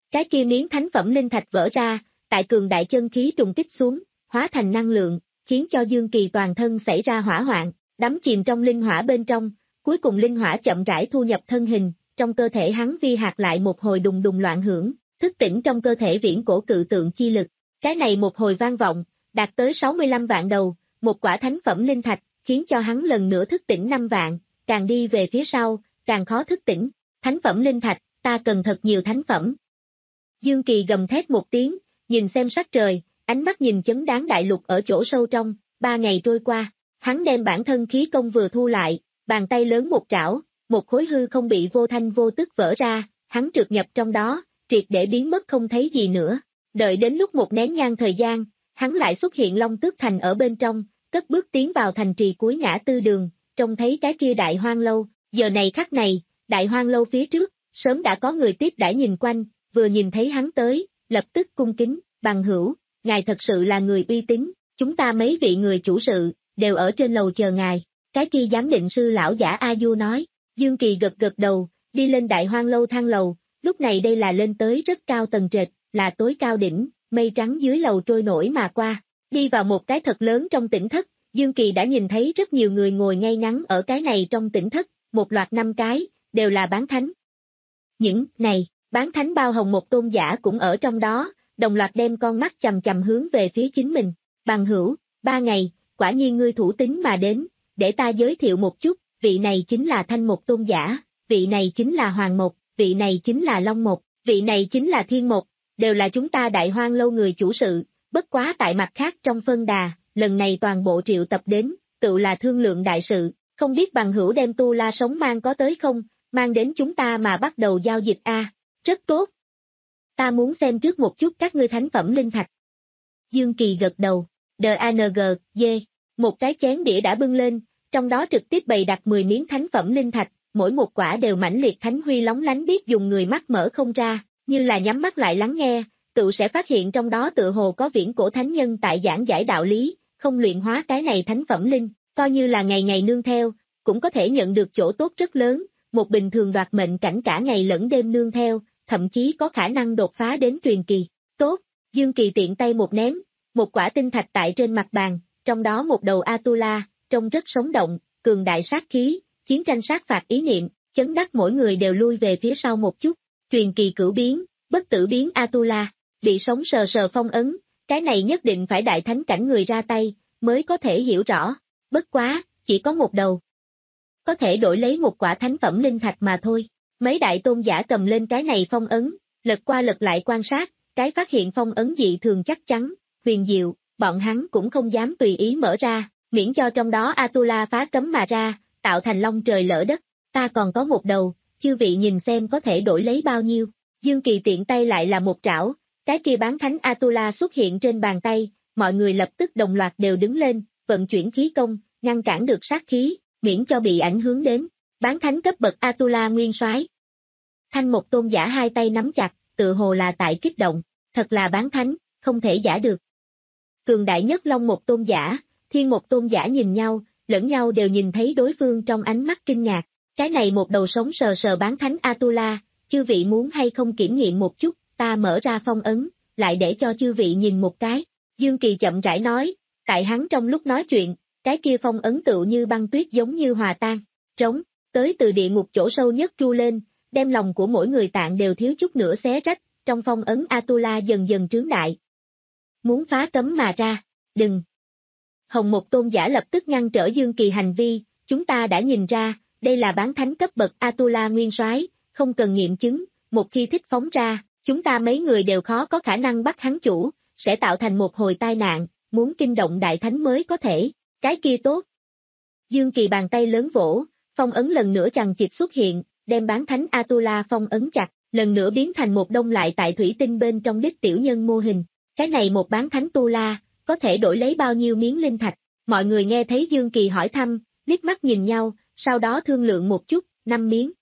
Cái kia miếng thánh phẩm linh thạch vỡ ra, tại cường đại chân khí trùng kích xuống, hóa thành năng lượng, khiến cho Dương Kỳ toàn thân xảy ra hỏa hoạn, đắm chìm trong linh hỏa bên trong, cuối cùng linh hỏa chậm rãi thu nhập thân hình, trong cơ thể hắn vi hạt lại một hồi đùng đùng loạn hưởng, thức tỉnh trong cơ thể viễn cổ cự tượng chi lực. Cái này một hồi vang vọng, đạt tới sáu mươi lăm vạn đầu, một quả thánh phẩm linh thạch, khiến cho hắn lần nữa thức tỉnh năm vạn, càng đi về phía sau, càng khó thức tỉnh. Thánh phẩm linh thạch, ta cần thật nhiều thánh phẩm. Dương Kỳ gầm thét một tiếng, nhìn xem sắc trời, ánh mắt nhìn chấn đáng đại lục ở chỗ sâu trong, ba ngày trôi qua, hắn đem bản thân khí công vừa thu lại, bàn tay lớn một trảo, một khối hư không bị vô thanh vô tức vỡ ra, hắn trượt nhập trong đó, triệt để biến mất không thấy gì nữa. Đợi đến lúc một nén nhang thời gian, hắn lại xuất hiện Long Tước Thành ở bên trong, cất bước tiến vào thành trì cuối ngã tư đường, trông thấy cái kia đại hoang lâu, giờ này khắc này, đại hoang lâu phía trước, sớm đã có người tiếp đãi nhìn quanh, vừa nhìn thấy hắn tới, lập tức cung kính, bằng hữu, ngài thật sự là người uy tín, chúng ta mấy vị người chủ sự, đều ở trên lầu chờ ngài. Cái kia giám định sư lão giả A Du nói. Dương Kỳ gật gật đầu, đi lên đại hoang lâu thang lầu, lúc này đây là lên tới rất cao tầng trệt, là tối cao đỉnh, mây trắng dưới lầu trôi nổi mà qua. Đi vào một cái thật lớn trong tỉnh thất, Dương Kỳ đã nhìn thấy rất nhiều người ngồi ngay ngắn ở cái này trong tỉnh thất, một loạt năm cái, đều là bán thánh. Những này, bán thánh bao hồng một tôn giả cũng ở trong đó, đồng loạt đem con mắt chầm chầm hướng về phía chính mình. Bằng hữu, ba ngày, quả nhiên ngươi thủ tín mà đến, để ta giới thiệu một chút, vị này chính là Thanh Một tôn giả, vị này chính là Hoàng Một, vị này chính là Long Một, vị này chính là Thiên Một, đều là chúng ta đại hoang lâu người chủ sự, bất quá tại mặt khác trong phân đà, lần này toàn bộ triệu tập đến, tự là thương lượng đại sự, không biết bằng hữu đem tu la sống mang có tới không, mang đến chúng ta mà bắt đầu giao dịch a. Rất tốt. Ta muốn xem trước một chút các ngươi thánh phẩm linh thạch. Dương Kỳ gật đầu, đê a en giê, dê, một cái chén đĩa đã bưng lên, trong đó trực tiếp bày đặt mười miếng thánh phẩm linh thạch, mỗi một quả đều mãnh liệt thánh huy lóng lánh biết dùng người mắt mở không ra, như là nhắm mắt lại lắng nghe, tự sẽ phát hiện trong đó tự hồ có viễn cổ thánh nhân tại giảng giải đạo lý, không luyện hóa cái này thánh phẩm linh, coi như là ngày ngày nương theo, cũng có thể nhận được chỗ tốt rất lớn, một bình thường đoạt mệnh cảnh cả ngày lẫn đêm nương theo, thậm chí có khả năng đột phá đến truyền kỳ. Tốt, Dương Kỳ tiện tay một ném, một quả tinh thạch tại trên mặt bàn, trong đó một đầu Atula, trông rất sống động, cường đại sát khí, chiến tranh sát phạt ý niệm, chấn đắc mỗi người đều lui về phía sau một chút. Truyền kỳ cửu biến, bất tử biến Atula, bị sống sờ sờ phong ấn, cái này nhất định phải đại thánh cảnh người ra tay, mới có thể hiểu rõ, bất quá, chỉ có một đầu. Có thể đổi lấy một quả thánh phẩm linh thạch mà thôi. Mấy đại tôn giả cầm lên cái này phong ấn, lật qua lật lại quan sát, cái phát hiện phong ấn dị thường chắc chắn, huyền diệu, bọn hắn cũng không dám tùy ý mở ra, miễn cho trong đó Atula phá cấm mà ra, tạo thành long trời lỡ đất. Ta còn có một đầu, chư vị nhìn xem có thể đổi lấy bao nhiêu. Dương Kỳ tiện tay lại là một trảo, cái kia bán thánh Atula xuất hiện trên bàn tay, mọi người lập tức đồng loạt đều đứng lên, vận chuyển khí công, ngăn cản được sát khí, miễn cho bị ảnh hưởng đến. Bán thánh cấp bậc Atula nguyên soái. Thanh Một tôn giả hai tay nắm chặt, tự hồ là tại kích động, thật là bán thánh, không thể giả được. Cường đại nhất Long Một tôn giả, Thiên Một tôn giả nhìn nhau, lẫn nhau đều nhìn thấy đối phương trong ánh mắt kinh ngạc. Cái này một đầu sống sờ sờ bán thánh Atula, chư vị muốn hay không kiểm nghiệm một chút, ta mở ra phong ấn, lại để cho chư vị nhìn một cái. Dương Kỳ chậm rãi nói, tại hắn trong lúc nói chuyện, cái kia phong ấn tựu như băng tuyết giống như hòa tan, trống, tới từ địa ngục chỗ sâu nhất tru lên, đem lòng của mỗi người tạng đều thiếu chút nữa xé rách, trong phong ấn Atula dần dần trướng đại. Muốn phá cấm mà ra, đừng. Hồng Một tôn giả lập tức ngăn trở Dương Kỳ hành vi, chúng ta đã nhìn ra, đây là bán thánh cấp bậc Atula nguyên soái, không cần nghiệm chứng, một khi thích phóng ra, chúng ta mấy người đều khó có khả năng bắt hắn chủ, sẽ tạo thành một hồi tai nạn, muốn kinh động đại thánh mới có thể, cái kia tốt. Dương Kỳ bàn tay lớn vỗ, phong ấn lần nữa chằng chịt xuất hiện, đem bán thánh Atula phong ấn chặt, lần nữa biến thành một đông lại tại thủy tinh bên trong đích tiểu nhân mô hình. Cái này một bán thánh tu la, có thể đổi lấy bao nhiêu miếng linh thạch? Mọi người nghe thấy Dương Kỳ hỏi thăm, liếc mắt nhìn nhau, sau đó thương lượng một chút, năm miếng.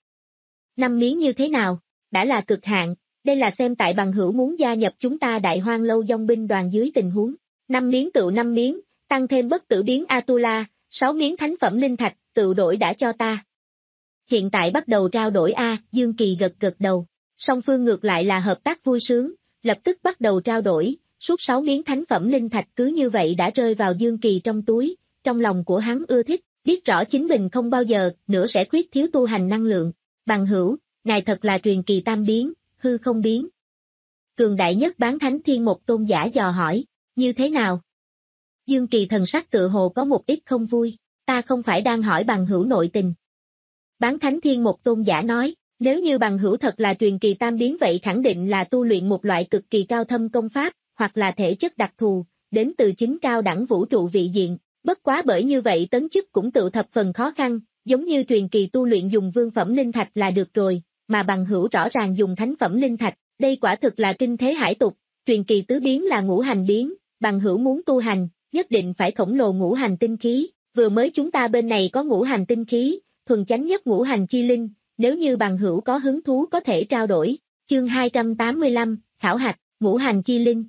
Năm miếng như thế nào? Đã là cực hạn, đây là xem tại bằng hữu muốn gia nhập chúng ta đại hoang lâu dòng binh đoàn dưới tình huống. Năm miếng tự năm miếng, tăng thêm bất tử biến Atula, sáu miếng thánh phẩm linh thạch, tự đổi đã cho ta. Hiện tại bắt đầu trao đổi A, Dương Kỳ gật gật đầu. Song phương ngược lại là hợp tác vui sướng, lập tức bắt đầu trao đổi, suốt sáu miếng thánh phẩm linh thạch cứ như vậy đã rơi vào Dương Kỳ trong túi, trong lòng của hắn ưa thích, biết rõ chính mình không bao giờ nữa sẽ khuyết thiếu tu hành năng lượng. Bằng hữu, ngài thật là truyền kỳ tam biến, hư không biến. Cường đại nhất bán thánh thiên một tôn giả dò hỏi, như thế nào? Dương Kỳ thần sắc tự hồ có một ít không vui, ta không phải đang hỏi bằng hữu nội tình. Bán thánh thiên một tôn giả nói, nếu như bằng hữu thật là truyền kỳ tam biến vậy khẳng định là tu luyện một loại cực kỳ cao thâm công pháp, hoặc là thể chất đặc thù, đến từ chính cao đẳng vũ trụ vị diện, bất quá bởi như vậy tấn chức cũng tự thập phần khó khăn, giống như truyền kỳ tu luyện dùng vương phẩm linh thạch là được rồi, mà bằng hữu rõ ràng dùng thánh phẩm linh thạch, đây quả thực là kinh thế hải tục, truyền kỳ tứ biến là ngũ hành biến, bằng hữu muốn tu hành, nhất định phải khổng lồ ngũ hành tinh khí, vừa mới chúng ta bên này có ngũ hành tinh khí, thuần chánh nhất ngũ hành chi linh, nếu như bằng hữu có hứng thú có thể trao đổi. Chương hai trăm tám mươi lăm, khảo hạch, ngũ hành chi linh.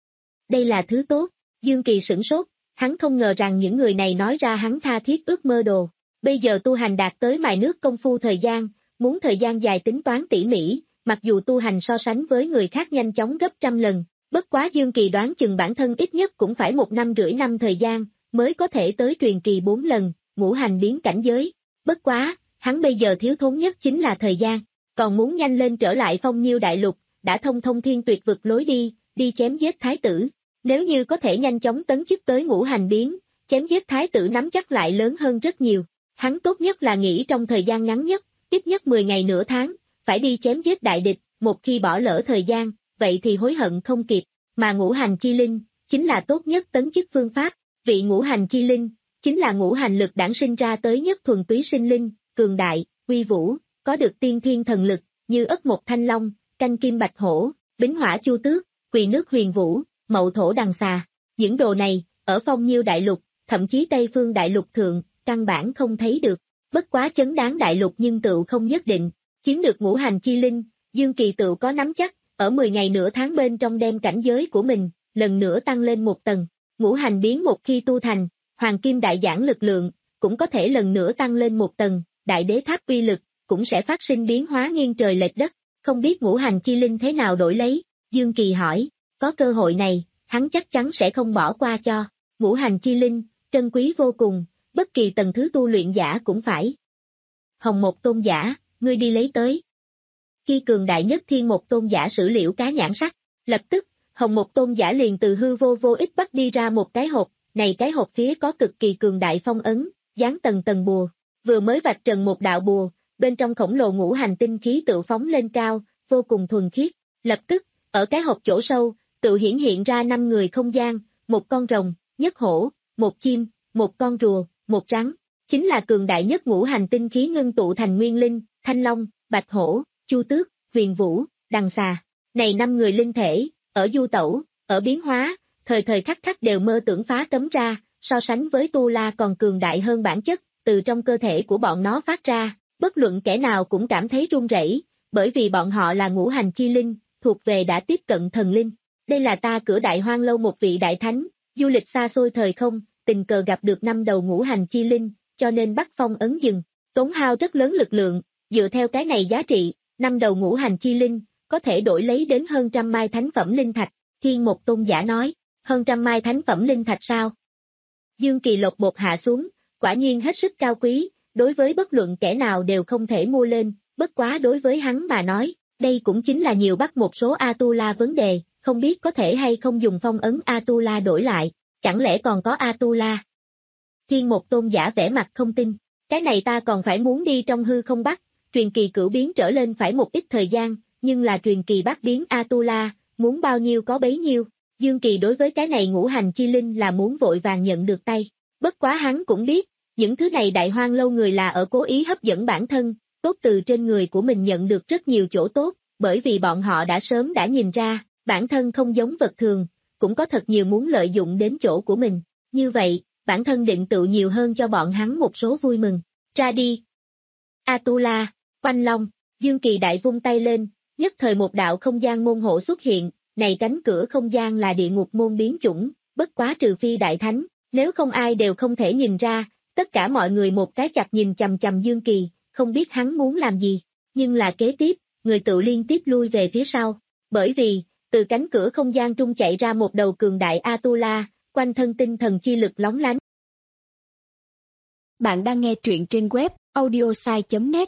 Đây là thứ tốt, Dương Kỳ sửng sốt, hắn không ngờ rằng những người này nói ra hắn tha thiết ước mơ đồ. Bây giờ tu hành đạt tới mài nước công phu thời gian, muốn thời gian dài tính toán tỉ mỉ, mặc dù tu hành so sánh với người khác nhanh chóng gấp trăm lần, bất quá Dương Kỳ đoán chừng bản thân ít nhất cũng phải một năm rưỡi năm thời gian, mới có thể tới truyền kỳ bốn lần, ngũ hành biến cảnh giới. Bất quá, hắn bây giờ thiếu thốn nhất chính là thời gian, còn muốn nhanh lên trở lại Phong Nhiêu đại lục, đã thông thông thiên tuyệt vực lối đi, đi chém giết thái tử. Nếu như có thể nhanh chóng tấn chức tới ngũ hành biến, chém giết thái tử nắm chắc lại lớn hơn rất nhiều. Hắn tốt nhất là nghĩ trong thời gian ngắn nhất, ít nhất mười ngày nửa tháng, phải đi chém giết đại địch, một khi bỏ lỡ thời gian, vậy thì hối hận không kịp, mà ngũ hành chi linh, chính là tốt nhất tấn chức phương pháp, vị ngũ hành chi linh, chính là ngũ hành lực đản sinh ra tới nhất thuần túy sinh linh, cường đại, uy vũ, có được tiên thiên thần lực, như ất một thanh long, canh kim bạch hổ, bính hỏa chu tước, quỳ nước huyền vũ, mậu thổ đằng xà. Những đồ này, ở Phong Nhiêu đại lục, thậm chí Tây Phương đại lục thượng, căn bản không thấy được, bất quá chấn đáng đại lục nhưng tựu không nhất định, chiếm được ngũ hành chi linh, Dương Kỳ tựu có nắm chắc, ở mười ngày nửa tháng bên trong đem cảnh giới của mình, lần nữa tăng lên một tầng, ngũ hành biến một khi tu thành, hoàng kim đại giảng lực lượng, cũng có thể lần nữa tăng lên một tầng, đại đế tháp uy lực, cũng sẽ phát sinh biến hóa nghiêng trời lệch đất, không biết ngũ hành chi linh thế nào đổi lấy, Dương Kỳ hỏi, có cơ hội này, hắn chắc chắn sẽ không bỏ qua cho, ngũ hành chi linh, trân quý vô cùng, bất kỳ tầng thứ tu luyện giả cũng phải. Hồng một tôn giả, ngươi đi lấy tới. Khi cường đại nhất thiên một tôn giả sử liễu cá nhãn sắc, lập tức, hồng một tôn giả liền từ hư vô vô ích bắt đi ra một cái hộp, này cái hộp phía có cực kỳ cường đại phong ấn, dán tầng tầng bùa, vừa mới vạch trần một đạo bùa, bên trong khổng lồ ngũ hành tinh khí tự phóng lên cao, vô cùng thuần khiết, lập tức, ở cái hộp chỗ sâu, tự hiển hiện ra năm người không gian, một con rồng, nhất hổ, một chim, một con rùa, một rắn, chính là cường đại nhất ngũ hành tinh khí ngưng tụ thành nguyên linh, thanh long, bạch hổ, chu tước, huyền vũ, đằng xà. Này năm người linh thể, ở du tẩu, ở biến hóa, thời thời khắc khắc đều mơ tưởng phá cấm ra, so sánh với Tu La còn cường đại hơn bản chất, từ trong cơ thể của bọn nó phát ra, bất luận kẻ nào cũng cảm thấy run rẩy, bởi vì bọn họ là ngũ hành chi linh, thuộc về đã tiếp cận thần linh. Đây là ta cửa Đại Hoang lâu một vị đại thánh, du lịch xa xôi thời không, tình cờ gặp được năm đầu ngũ hành chi linh, cho nên bắt phong ấn dừng, tốn hao rất lớn lực lượng, dựa theo cái này giá trị, năm đầu ngũ hành chi linh, có thể đổi lấy đến hơn trăm mai thánh phẩm linh thạch, Thiên một tôn giả nói, hơn trăm mai thánh phẩm linh thạch sao? Dương Kỳ lột bột hạ xuống, quả nhiên hết sức cao quý, đối với bất luận kẻ nào đều không thể mua lên, bất quá đối với hắn mà nói, đây cũng chính là nhiều bắt một số Atula vấn đề, không biết có thể hay không dùng phong ấn Atula đổi lại, chẳng lẽ còn có Atula? Thiên một tôn giả vẻ mặt không tin, cái này ta còn phải muốn đi trong hư không bắt, truyền kỳ cửu biến trở lên phải một ít thời gian, nhưng là truyền kỳ bắt biến Atula, muốn bao nhiêu có bấy nhiêu. Dương Kỳ đối với cái này ngũ hành chi linh là muốn vội vàng nhận được tay, bất quá hắn cũng biết, những thứ này Đại Hoang lâu người là ở cố ý hấp dẫn bản thân, tốt từ trên người của mình nhận được rất nhiều chỗ tốt, bởi vì bọn họ đã sớm đã nhìn ra, bản thân không giống vật thường, cũng có thật nhiều muốn lợi dụng đến chỗ của mình, như vậy, bản thân định tự nhiều hơn cho bọn hắn một số vui mừng, ra đi. Atula, Oanh Long, Dương Kỳ đại vung tay lên, nhất thời một đạo không gian môn hộ xuất hiện, này cánh cửa không gian là địa ngục môn biến chủng, bất quá trừ phi đại thánh, nếu không ai đều không thể nhìn ra, tất cả mọi người một cái chặt nhìn chằm chằm Dương Kỳ, không biết hắn muốn làm gì, nhưng là kế tiếp, người tự liên tiếp lui về phía sau, bởi vì, từ cánh cửa không gian trung chạy ra một đầu cường đại Atula, quanh thân tinh thần chi lực lóng lánh. Bạn đang nghe truyện trên web audiosai chấm net.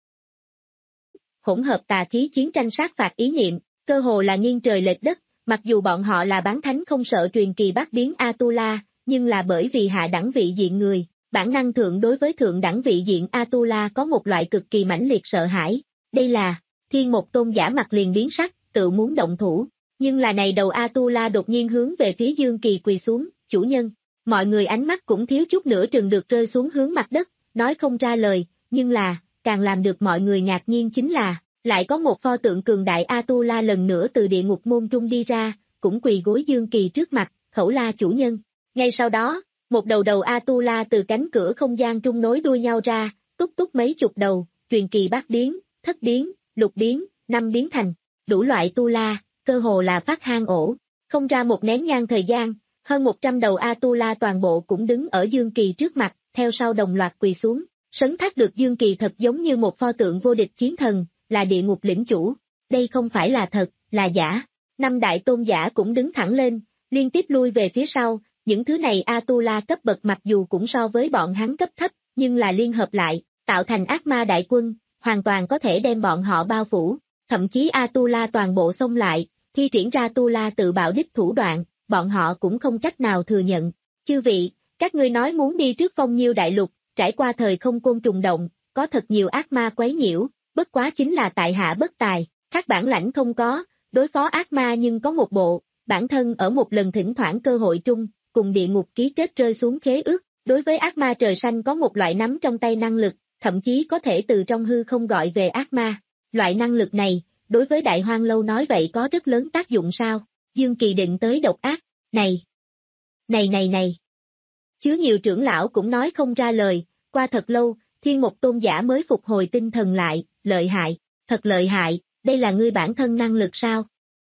Hỗn hợp tà khí chiến tranh sát phạt ý niệm, cơ hồ là nghiêng trời lệch đất, mặc dù bọn họ là bán thánh không sợ truyền kỳ bát biến Atula, nhưng là bởi vì hạ đẳng vị diện người, bản năng thượng đối với thượng đẳng vị diện Atula có một loại cực kỳ mãnh liệt sợ hãi. Đây là, Thiên Một Tôn giả mặt liền biến sắc, tự muốn động thủ, nhưng là này đầu Atula đột nhiên hướng về phía Dương Kỳ quỳ xuống, chủ nhân. Mọi người ánh mắt cũng thiếu chút nữa trừng được rơi xuống hướng mặt đất, nói không ra lời, nhưng là, càng làm được mọi người ngạc nhiên chính là, lại có một pho tượng cường đại Atula lần nữa từ địa ngục môn trung đi ra, cũng quỳ gối Dương Kỳ trước mặt, khẩu la chủ nhân. Ngay sau đó, một đầu đầu Atula từ cánh cửa không gian trung nối đuôi nhau ra, túc túc mấy chục đầu, truyền kỳ bát biến, thất biến, lục biến, năm biến thành, đủ loại tu la, cơ hồ là phát hang ổ, không ra một nén nhang thời gian. Hơn một trăm đầu Atula toàn bộ cũng đứng ở Dương Kỳ trước mặt, theo sau đồng loạt quỳ xuống, sấn thác được Dương Kỳ thật giống như một pho tượng vô địch chiến thần, là địa ngục lĩnh chủ. Đây không phải là thật, là giả. Năm đại tôn giả cũng đứng thẳng lên, liên tiếp lui về phía sau, những thứ này Atula cấp bậc mặc dù cũng so với bọn hắn cấp thấp, nhưng là liên hợp lại, tạo thành ác ma đại quân, hoàn toàn có thể đem bọn họ bao phủ, thậm chí Atula toàn bộ xông lại, thi triển ra tu la tự bạo đích thủ đoạn. Bọn họ cũng không cách nào thừa nhận. Chư vị, các ngươi nói muốn đi trước Phong Nhiêu đại lục, trải qua thời không côn trùng động, có thật nhiều ác ma quấy nhiễu, bất quá chính là tại hạ bất tài, các bản lãnh không có, đối phó ác ma nhưng có một bộ, bản thân ở một lần thỉnh thoảng cơ hội trung, cùng địa ngục ký kết rơi xuống khế ước, đối với ác ma trời xanh có một loại nắm trong tay năng lực, thậm chí có thể từ trong hư không gọi về ác ma. Loại năng lực này, đối với Đại Hoang Lâu nói vậy có rất lớn tác dụng sao? Dương Kỳ định tới độc ác, này, này này này. Chứa nhiều trưởng lão cũng nói không ra lời, qua thật lâu, Thiên Một Tôn giả mới phục hồi tinh thần lại, lợi hại, thật lợi hại, đây là ngươi bản thân năng lực sao?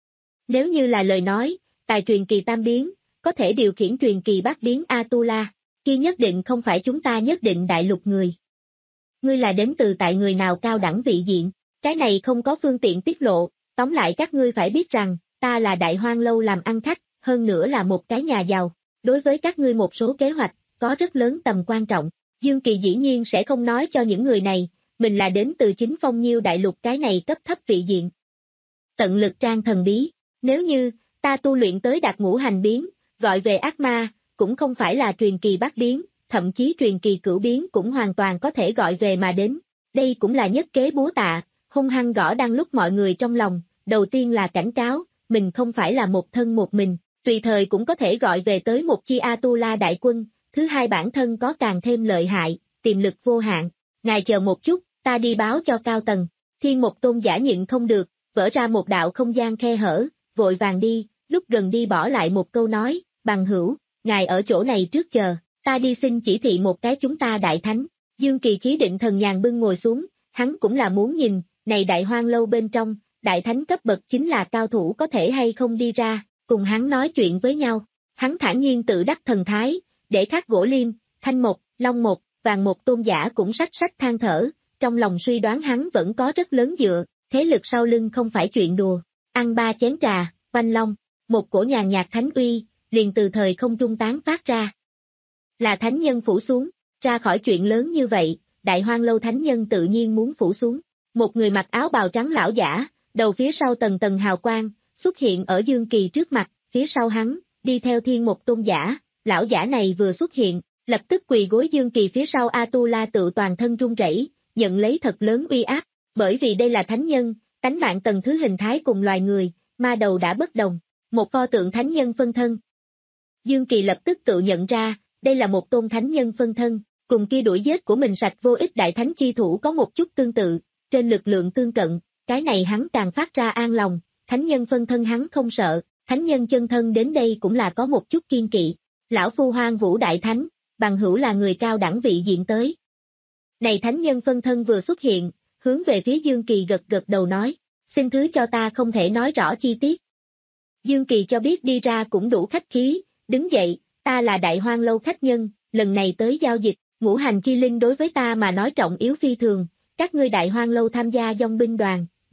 Nếu như là lời nói, tài truyền kỳ tam biến, có thể điều khiển truyền kỳ bát biến Atula, kia nhất định không phải chúng ta nhất định đại lục người. Ngươi là đến từ tại người nào cao đẳng vị diện, cái này không có phương tiện tiết lộ, tóm lại các ngươi phải biết rằng, ta là Đại Hoang Lâu làm ăn khách, hơn nữa là một cái nhà giàu, đối với các ngươi một số kế hoạch, có rất lớn tầm quan trọng. Dương Kỳ dĩ nhiên sẽ không nói cho những người này, mình là đến từ chính Phong Nhiêu đại lục cái này cấp thấp vị diện. Tận lực trang thần bí, nếu như, ta tu luyện tới đạt ngũ hành biến, gọi về ác ma, cũng không phải là truyền kỳ bát biến, thậm chí truyền kỳ cửu biến cũng hoàn toàn có thể gọi về mà đến. Đây cũng là nhất kế búa tạ, hung hăng gõ đang lúc mọi người trong lòng, đầu tiên là cảnh cáo, mình không phải là một thân một mình, tùy thời cũng có thể gọi về tới một chi Atula đại quân, thứ hai bản thân có càng thêm lợi hại, tiềm lực vô hạn. Ngài chờ một chút, ta đi báo cho cao tầng. Thiên Một Tôn giả nhịn không được, vỡ ra một đạo không gian khe hở, vội vàng đi, lúc gần đi bỏ lại một câu nói, bằng hữu, ngài ở chỗ này trước chờ, ta đi xin chỉ thị một cái chúng ta đại thánh. Dương Kỳ khí định thần nhàn bưng ngồi xuống, hắn cũng là muốn nhìn, này Đại Hoang Lâu bên trong, đại thánh cấp bậc chính là cao thủ có thể hay không đi ra, cùng hắn nói chuyện với nhau. Hắn thản nhiên tự đắc thần thái, để khắc gỗ liêm, thanh một, long một, vàng một tôn giả cũng sách sách than thở, trong lòng suy đoán hắn vẫn có rất lớn dựa, thế lực sau lưng không phải chuyện đùa. Ăn ba chén trà, quanh long, một cổ nhàn nhạt thánh uy, liền từ thời không trung tán phát ra. Là thánh nhân phủ xuống, ra khỏi chuyện lớn như vậy, Đại Hoang Lâu thánh nhân tự nhiên muốn phủ xuống. Một người mặc áo bào trắng lão giả, đầu phía sau tầng tầng hào quang, xuất hiện ở Dương Kỳ trước mặt, phía sau hắn, đi theo Thiên Một Tôn giả, lão giả này vừa xuất hiện, lập tức quỳ gối Dương Kỳ phía sau Atula tự toàn thân run rẩy, nhận lấy thật lớn uy áp, bởi vì đây là thánh nhân, tánh mạng tầng thứ hình thái cùng loài người, ma đầu đã bất đồng, một pho tượng thánh nhân phân thân. Dương Kỳ lập tức tự nhận ra, đây là một tôn thánh nhân phân thân, cùng kia đuổi giết của mình sạch vô ích đại thánh chi thủ có một chút tương tự, trên lực lượng tương cận, cái này hắn càng phát ra an lòng, thánh nhân phân thân hắn không sợ, thánh nhân chân thân đến đây cũng là có một chút kiên kỵ. Lão phu Hoang Vũ đại thánh, bằng hữu là người cao đẳng vị diện tới. Này thánh nhân phân thân vừa xuất hiện, hướng về phía Dương Kỳ gật gật đầu nói, xin thứ cho ta không thể nói rõ chi tiết. Dương Kỳ cho biết đi ra cũng đủ khách khí, đứng dậy, ta là Đại Hoang Lâu khách nhân, lần này tới giao dịch, ngũ hành chi linh đối với ta mà nói trọng yếu phi thường, các ngươi Đại Hoang Lâu tham gia dòng binh đoàn,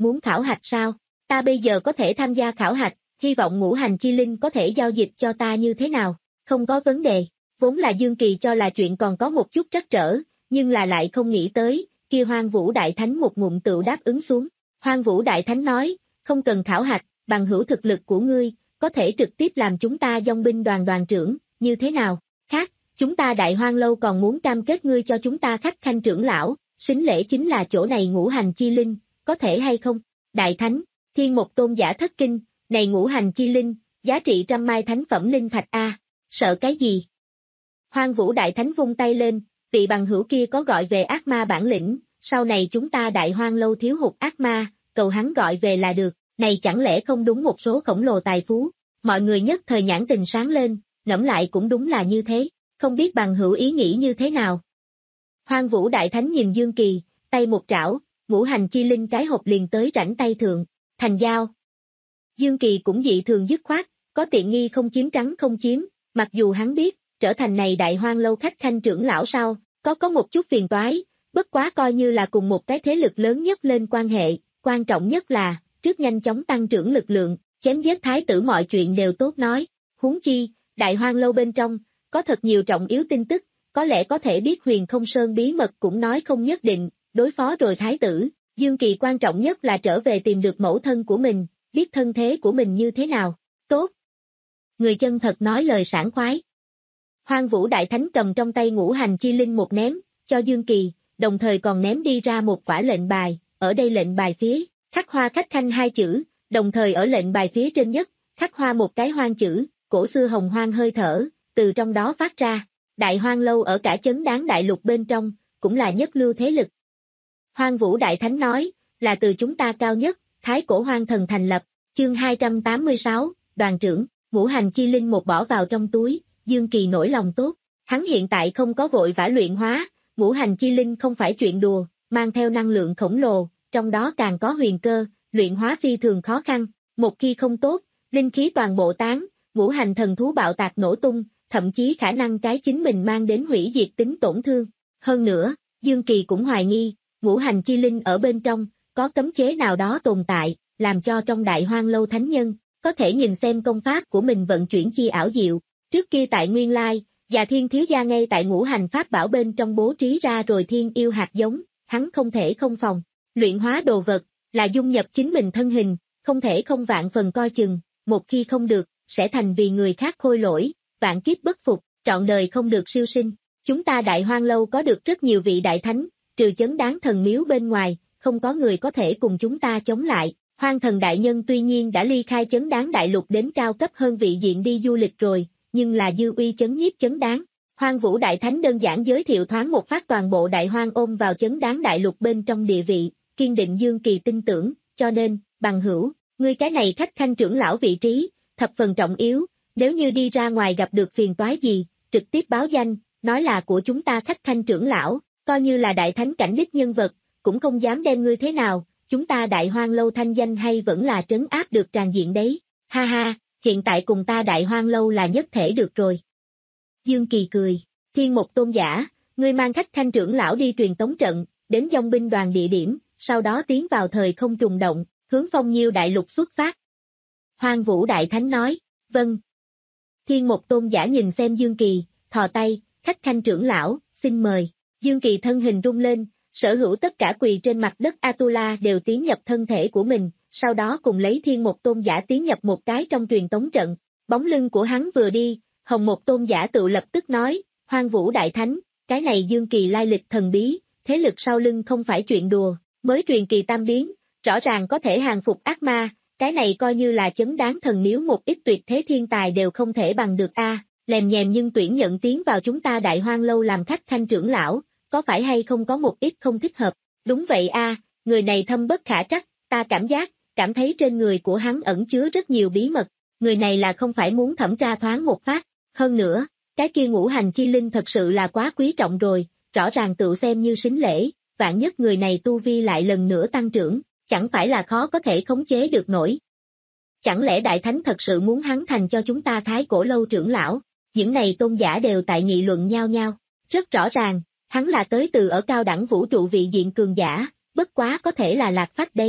muốn khảo hạch sao? Ta bây giờ có thể tham gia khảo hạch, hy vọng ngũ hành chi linh có thể giao dịch cho ta như thế nào? Không có vấn đề, vốn là Dương Kỳ cho là chuyện còn có một chút trắc trở, nhưng là lại không nghĩ tới, kia Hoang Vũ Đại Thánh một ngụm tựu đáp ứng xuống. Hoang Vũ Đại Thánh nói, không cần khảo hạch, bằng hữu thực lực của ngươi, có thể trực tiếp làm chúng ta dòng binh đoàn đoàn trưởng, như thế nào? Khác, chúng ta Đại Hoang Lâu còn muốn cam kết ngươi cho chúng ta khách khanh trưởng lão, sính lễ chính là chỗ này ngũ hành chi linh, có thể hay không? Đại Thánh, Thiên Một Tôn giả thất kinh, này ngũ hành chi linh, giá trị trăm mai thánh phẩm linh thạch a, sợ cái gì? Hoang Vũ Đại Thánh vung tay lên, vị bằng hữu kia có gọi về ác ma bản lĩnh, sau này chúng ta Đại Hoang Lâu thiếu hụt ác ma, cầu hắn gọi về là được, này chẳng lẽ không đúng một số khổng lồ tài phú? Mọi người nhất thời nhãn tình sáng lên, ngẫm lại cũng đúng là như thế, không biết bằng hữu ý nghĩ như thế nào. Hoang Vũ Đại Thánh nhìn Dương Kỳ, tay một trảo, ngũ hành chi linh cái hộp liền tới rảnh tay thượng, thành giao. Dương Kỳ cũng dị thường dứt khoát, có tiện nghi không chiếm trắng không chiếm, mặc dù hắn biết, trở thành này Đại Hoang Lâu khách khanh trưởng lão sau, có có một chút phiền toái, bất quá coi như là cùng một cái thế lực lớn nhất lên quan hệ, quan trọng nhất là, trước nhanh chóng tăng trưởng lực lượng, chém giết thái tử mọi chuyện đều tốt nói, huống chi, Đại Hoang Lâu bên trong, có thật nhiều trọng yếu tin tức, có lẽ có thể biết Huyền Không Sơn bí mật cũng nói không nhất định, đối phó rồi thái tử, Dương Kỳ quan trọng nhất là trở về tìm được mẫu thân của mình, biết thân thế của mình như thế nào, tốt. Người chân thật nói lời sảng khoái. Hoang Vũ Đại Thánh cầm trong tay ngũ hành chi linh một ném, cho Dương Kỳ, đồng thời còn ném đi ra một quả lệnh bài, ở đây lệnh bài phía, khắc hoa khách khanh hai chữ, đồng thời ở lệnh bài phía trên nhất, khắc hoa một cái hoang chữ, cổ xưa hồng hoang hơi thở, từ trong đó phát ra. Đại Hoang Lâu ở cả chấn đáng đại lục bên trong, cũng là nhất lưu thế lực. Hoang Vũ Đại Thánh nói, là từ chúng ta cao nhất, Thái Cổ Hoang Thần thành lập, chương hai trăm tám mươi sáu, đoàn trưởng, ngũ hành chi linh một bỏ vào trong túi, Dương Kỳ nổi lòng tốt, hắn hiện tại không có vội vã luyện hóa, ngũ hành chi linh không phải chuyện đùa, mang theo năng lượng khổng lồ, trong đó càng có huyền cơ, luyện hóa phi thường khó khăn, một khi không tốt, linh khí toàn bộ tán, ngũ hành thần thú bạo tạc nổ tung, thậm chí khả năng cái chính mình mang đến hủy diệt tính tổn thương. Hơn nữa, Dương Kỳ cũng hoài nghi, ngũ hành chi linh ở bên trong, có cấm chế nào đó tồn tại, làm cho trong Đại Hoang Lâu thánh nhân, có thể nhìn xem công pháp của mình vận chuyển chi ảo diệu. Trước kia tại Nguyên Lai, Già Thiên Thiếu Gia ngay tại ngũ hành pháp bảo bên trong bố trí ra rồi thiên yêu hạt giống, hắn không thể không phòng. Luyện hóa đồ vật, là dung nhập chính mình thân hình, không thể không vạn phần coi chừng, một khi không được, sẽ thành vì người khác khôi lỗi, vạn kiếp bất phục, trọn đời không được siêu sinh. Chúng ta Đại Hoang Lâu có được rất nhiều vị đại thánh, trừ chấn đáng thần miếu bên ngoài, không có người có thể cùng chúng ta chống lại. Hoang thần đại nhân tuy nhiên đã ly khai chấn đáng đại lục đến cao cấp hơn vị diện đi du lịch rồi, nhưng là dư uy chấn nhiếp chấn đáng. Hoang Vũ Đại Thánh đơn giản giới thiệu thoáng một phát toàn bộ Đại Hoang ôm vào chấn đáng đại lục bên trong địa vị, kiên định Dương Kỳ tin tưởng, cho nên, bằng hữu, ngươi cái này khách khanh trưởng lão vị trí, thập phần trọng yếu, nếu như đi ra ngoài gặp được phiền toái gì, trực tiếp báo danh, nói là của chúng ta khách khanh trưởng lão, coi như là đại thánh cảnh đích nhân vật, cũng không dám đem ngươi thế nào, chúng ta Đại Hoang Lâu thanh danh hay vẫn là trấn áp được tràn diện đấy, ha ha, hiện tại cùng ta Đại Hoang Lâu là nhất thể được rồi. Dương Kỳ cười, Thiên Một Tôn giả, ngươi mang khách khanh trưởng lão đi truyền tống trận, đến dòng binh đoàn địa điểm, sau đó tiến vào thời không trùng động, hướng Phong Nhiêu đại lục xuất phát. Hoang Vũ Đại Thánh nói, vâng. Thiên Một Tôn giả nhìn xem Dương Kỳ, thò tay, khách khanh trưởng lão, xin mời. Dương Kỳ thân hình rung lên, sở hữu tất cả quỳ trên mặt đất Atula đều tiến nhập thân thể của mình, sau đó cùng lấy Thiên Một Tôn giả tiến nhập một cái trong truyền tống trận. Bóng lưng của hắn vừa đi, Hồng Một Tôn giả tự lập tức nói, Hoang Vũ Đại Thánh, cái này Dương Kỳ lai lịch thần bí, thế lực sau lưng không phải chuyện đùa, mới truyền kỳ tam biến, rõ ràng có thể hàng phục ác ma, cái này coi như là chấn đáng thần miếu một ít tuyệt thế thiên tài đều không thể bằng được a. Lèm nhèm nhưng tuyển nhận tiến vào chúng ta Đại Hoang Lâu làm khách khanh trưởng lão, có phải hay không có một ít không thích hợp? Đúng vậy a, người này thâm bất khả trắc, ta cảm giác, cảm thấy trên người của hắn ẩn chứa rất nhiều bí mật, người này là không phải muốn thẩm tra thoáng một phát, hơn nữa, cái kia ngũ hành chi linh thật sự là quá quý trọng rồi, rõ ràng tự xem như sính lễ, vạn nhất người này tu vi lại lần nữa tăng trưởng, chẳng phải là khó có thể khống chế được nổi. Chẳng lẽ Đại Thánh thật sự muốn hắn thành cho chúng ta Thái Cổ Lâu trưởng lão? Những này tôn giả đều tại nghị luận nhau nhau, rất rõ ràng, hắn là tới từ ở cao đẳng vũ trụ vị diện cường giả, bất quá có thể là lạc phách đấy.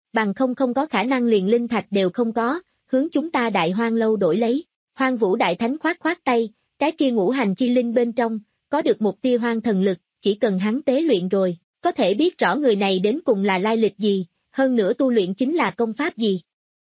bằng không không có khả năng liền linh thạch đều không có, hướng chúng ta Đại Hoang Lâu đổi lấy. Hoang Vũ Đại Thánh khoát khoát tay, cái kia ngũ hành chi linh bên trong, có được một tia hoang thần lực, chỉ cần hắn tế luyện rồi, có thể biết rõ người này đến cùng là lai lịch gì, hơn nữa tu luyện chính là công pháp gì.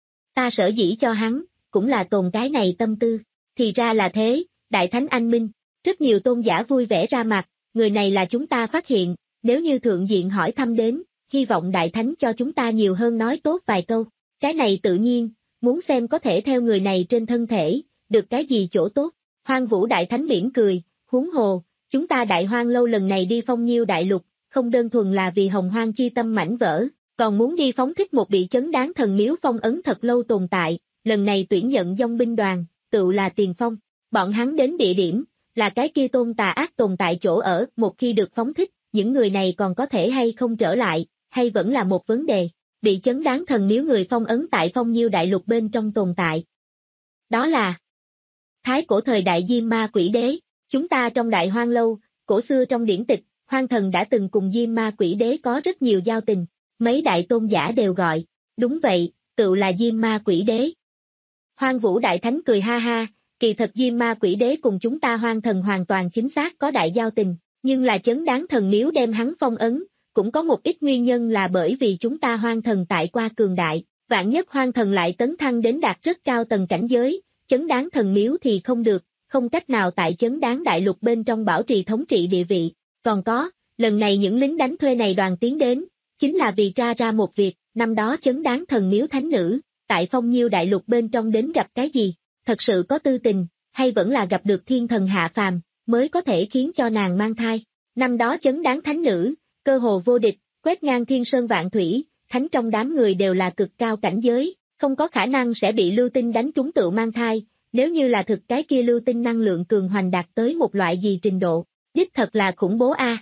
Ta sở dĩ cho hắn, cũng là tồn cái này tâm tư, thì ra là thế, Đại Thánh anh minh, rất nhiều tôn giả vui vẻ ra mặt, người này là chúng ta phát hiện, nếu như thượng diện hỏi thăm đến, hy vọng Đại Thánh cho chúng ta nhiều hơn nói tốt vài câu, cái này tự nhiên, muốn xem có thể theo người này trên thân thể, được cái gì chỗ tốt. Hoang Vũ Đại Thánh mỉm cười, huống hồ, chúng ta Đại Hoang Lâu lần này đi phong nhiêu đại lục, không đơn thuần là vì hồng hoang chi tâm mảnh vỡ, còn muốn đi phóng thích một bị chấn đáng thần miếu phong ấn thật lâu tồn tại, lần này tuyển nhận dòng binh đoàn, tự là tiền phong, bọn hắn đến địa điểm, là cái kia tôn tà ác tồn tại chỗ ở, một khi được phóng thích, những người này còn có thể hay không trở lại, hay vẫn là một vấn đề, bị chấn đáng thần miếu người phong ấn tại phong nhiêu đại lục bên trong tồn tại. Đó là Thái cổ thời đại Diêm Ma Quỷ Đế, chúng ta trong Đại Hoang Lâu, cổ xưa trong điển tịch, Hoang Thần đã từng cùng Diêm Ma Quỷ Đế có rất nhiều giao tình, mấy đại tôn giả đều gọi, đúng vậy, tự là Diêm Ma Quỷ Đế. Hoang Vũ Đại Thánh cười ha ha, kỳ thật Diêm Ma Quỷ Đế cùng chúng ta Hoang Thần hoàn toàn chính xác có đại giao tình, nhưng là chấn đáng thần miếu đem hắn phong ấn, cũng có một ít nguyên nhân là bởi vì chúng ta Hoang Thần tại qua cường đại, vạn nhất Hoang Thần lại tấn thăng đến đạt rất cao tầng cảnh giới, chấn đáng thần miếu thì không được, không cách nào tại chấn đáng đại lục bên trong bảo trì thống trị địa vị. Còn có, lần này những lính đánh thuê này đoàn tiến đến, chính là vì tra ra một việc, năm đó chấn đáng thần miếu thánh nữ, tại phong nhiêu đại lục bên trong đến gặp cái gì, thật sự có tư tình, hay vẫn là gặp được thiên thần hạ phàm, mới có thể khiến cho nàng mang thai. Năm đó chấn đáng thánh nữ, cơ hồ vô địch, quét ngang thiên sơn vạn thủy, thánh trong đám người đều là cực cao cảnh giới, không có khả năng sẽ bị lưu tinh đánh trúng tự mang thai, nếu như là thực cái kia lưu tinh năng lượng cường hoành đạt tới một loại gì trình độ, đích thật là khủng bố a. À.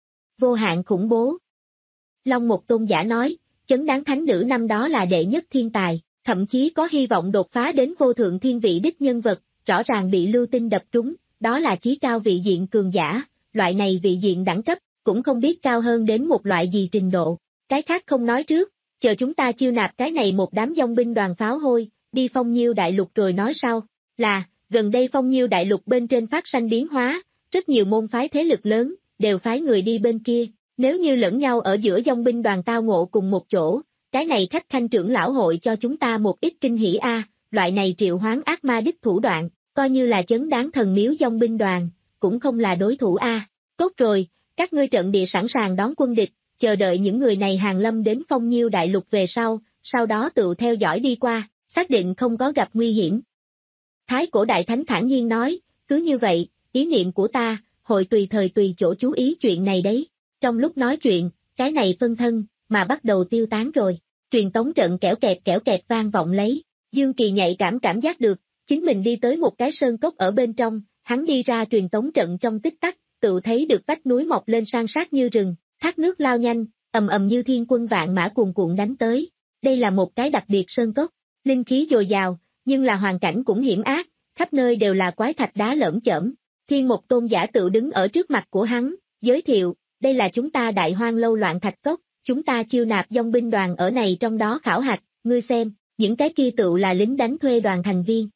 Vô hạn khủng bố. Long một tôn giả nói, chấn đáng thánh nữ năm đó là đệ nhất thiên tài, thậm chí có hy vọng đột phá đến vô thượng thiên vị đích nhân vật, rõ ràng bị lưu tinh đập trúng, đó là chí cao vị diện cường giả, loại này vị diện đẳng cấp, cũng không biết cao hơn đến một loại gì trình độ, cái khác không nói trước, chờ chúng ta chiêu nạp cái này một đám dòng binh đoàn pháo hôi, đi phong nhiêu đại lục rồi nói sau, là, gần đây phong nhiêu đại lục bên trên phát sanh biến hóa, rất nhiều môn phái thế lực lớn, đều phái người đi bên kia, nếu như lẫn nhau ở giữa dòng binh đoàn tao ngộ cùng một chỗ, cái này khách khanh trưởng lão hội cho chúng ta một ít kinh hỉ a, loại này triệu hoán ác ma đích thủ đoạn, coi như là chấn đáng thần miếu dòng binh đoàn, cũng không là đối thủ a. Tốt rồi, các ngươi trận địa sẵn sàng đón quân địch, chờ đợi những người này hàng lâm đến phong nhiêu đại lục về sau, sau đó tự theo dõi đi qua, xác định không có gặp nguy hiểm. Thái cổ đại thánh thản nhiên nói, cứ như vậy, ý niệm của ta, hội tùy thời tùy chỗ chú ý chuyện này đấy. Trong lúc nói chuyện, cái này phân thân, mà bắt đầu tiêu tán rồi, truyền tống trận kẽo kẹt kẽo kẹt vang vọng lấy, Dương Kỳ nhạy cảm cảm giác được, chính mình đi tới một cái sơn cốc ở bên trong, hắn đi ra truyền tống trận trong tích tắc, tự thấy được vách núi mọc lên san sát như rừng, thác nước lao nhanh, ầm ầm như thiên quân vạn mã cuồn cuộn đánh tới. Đây là một cái đặc biệt sơn cốc, linh khí dồi dào, nhưng là hoàn cảnh cũng hiểm ác, khắp nơi đều là quái thạch đá lởm chởm. Thiên một tôn giả tự đứng ở trước mặt của hắn, giới thiệu, đây là chúng ta Đại Hoang Lâu loạn thạch cốc, chúng ta chiêu nạp dòng binh đoàn ở này trong đó khảo hạch, ngươi xem, những cái kia tự là lính đánh thuê đoàn thành viên.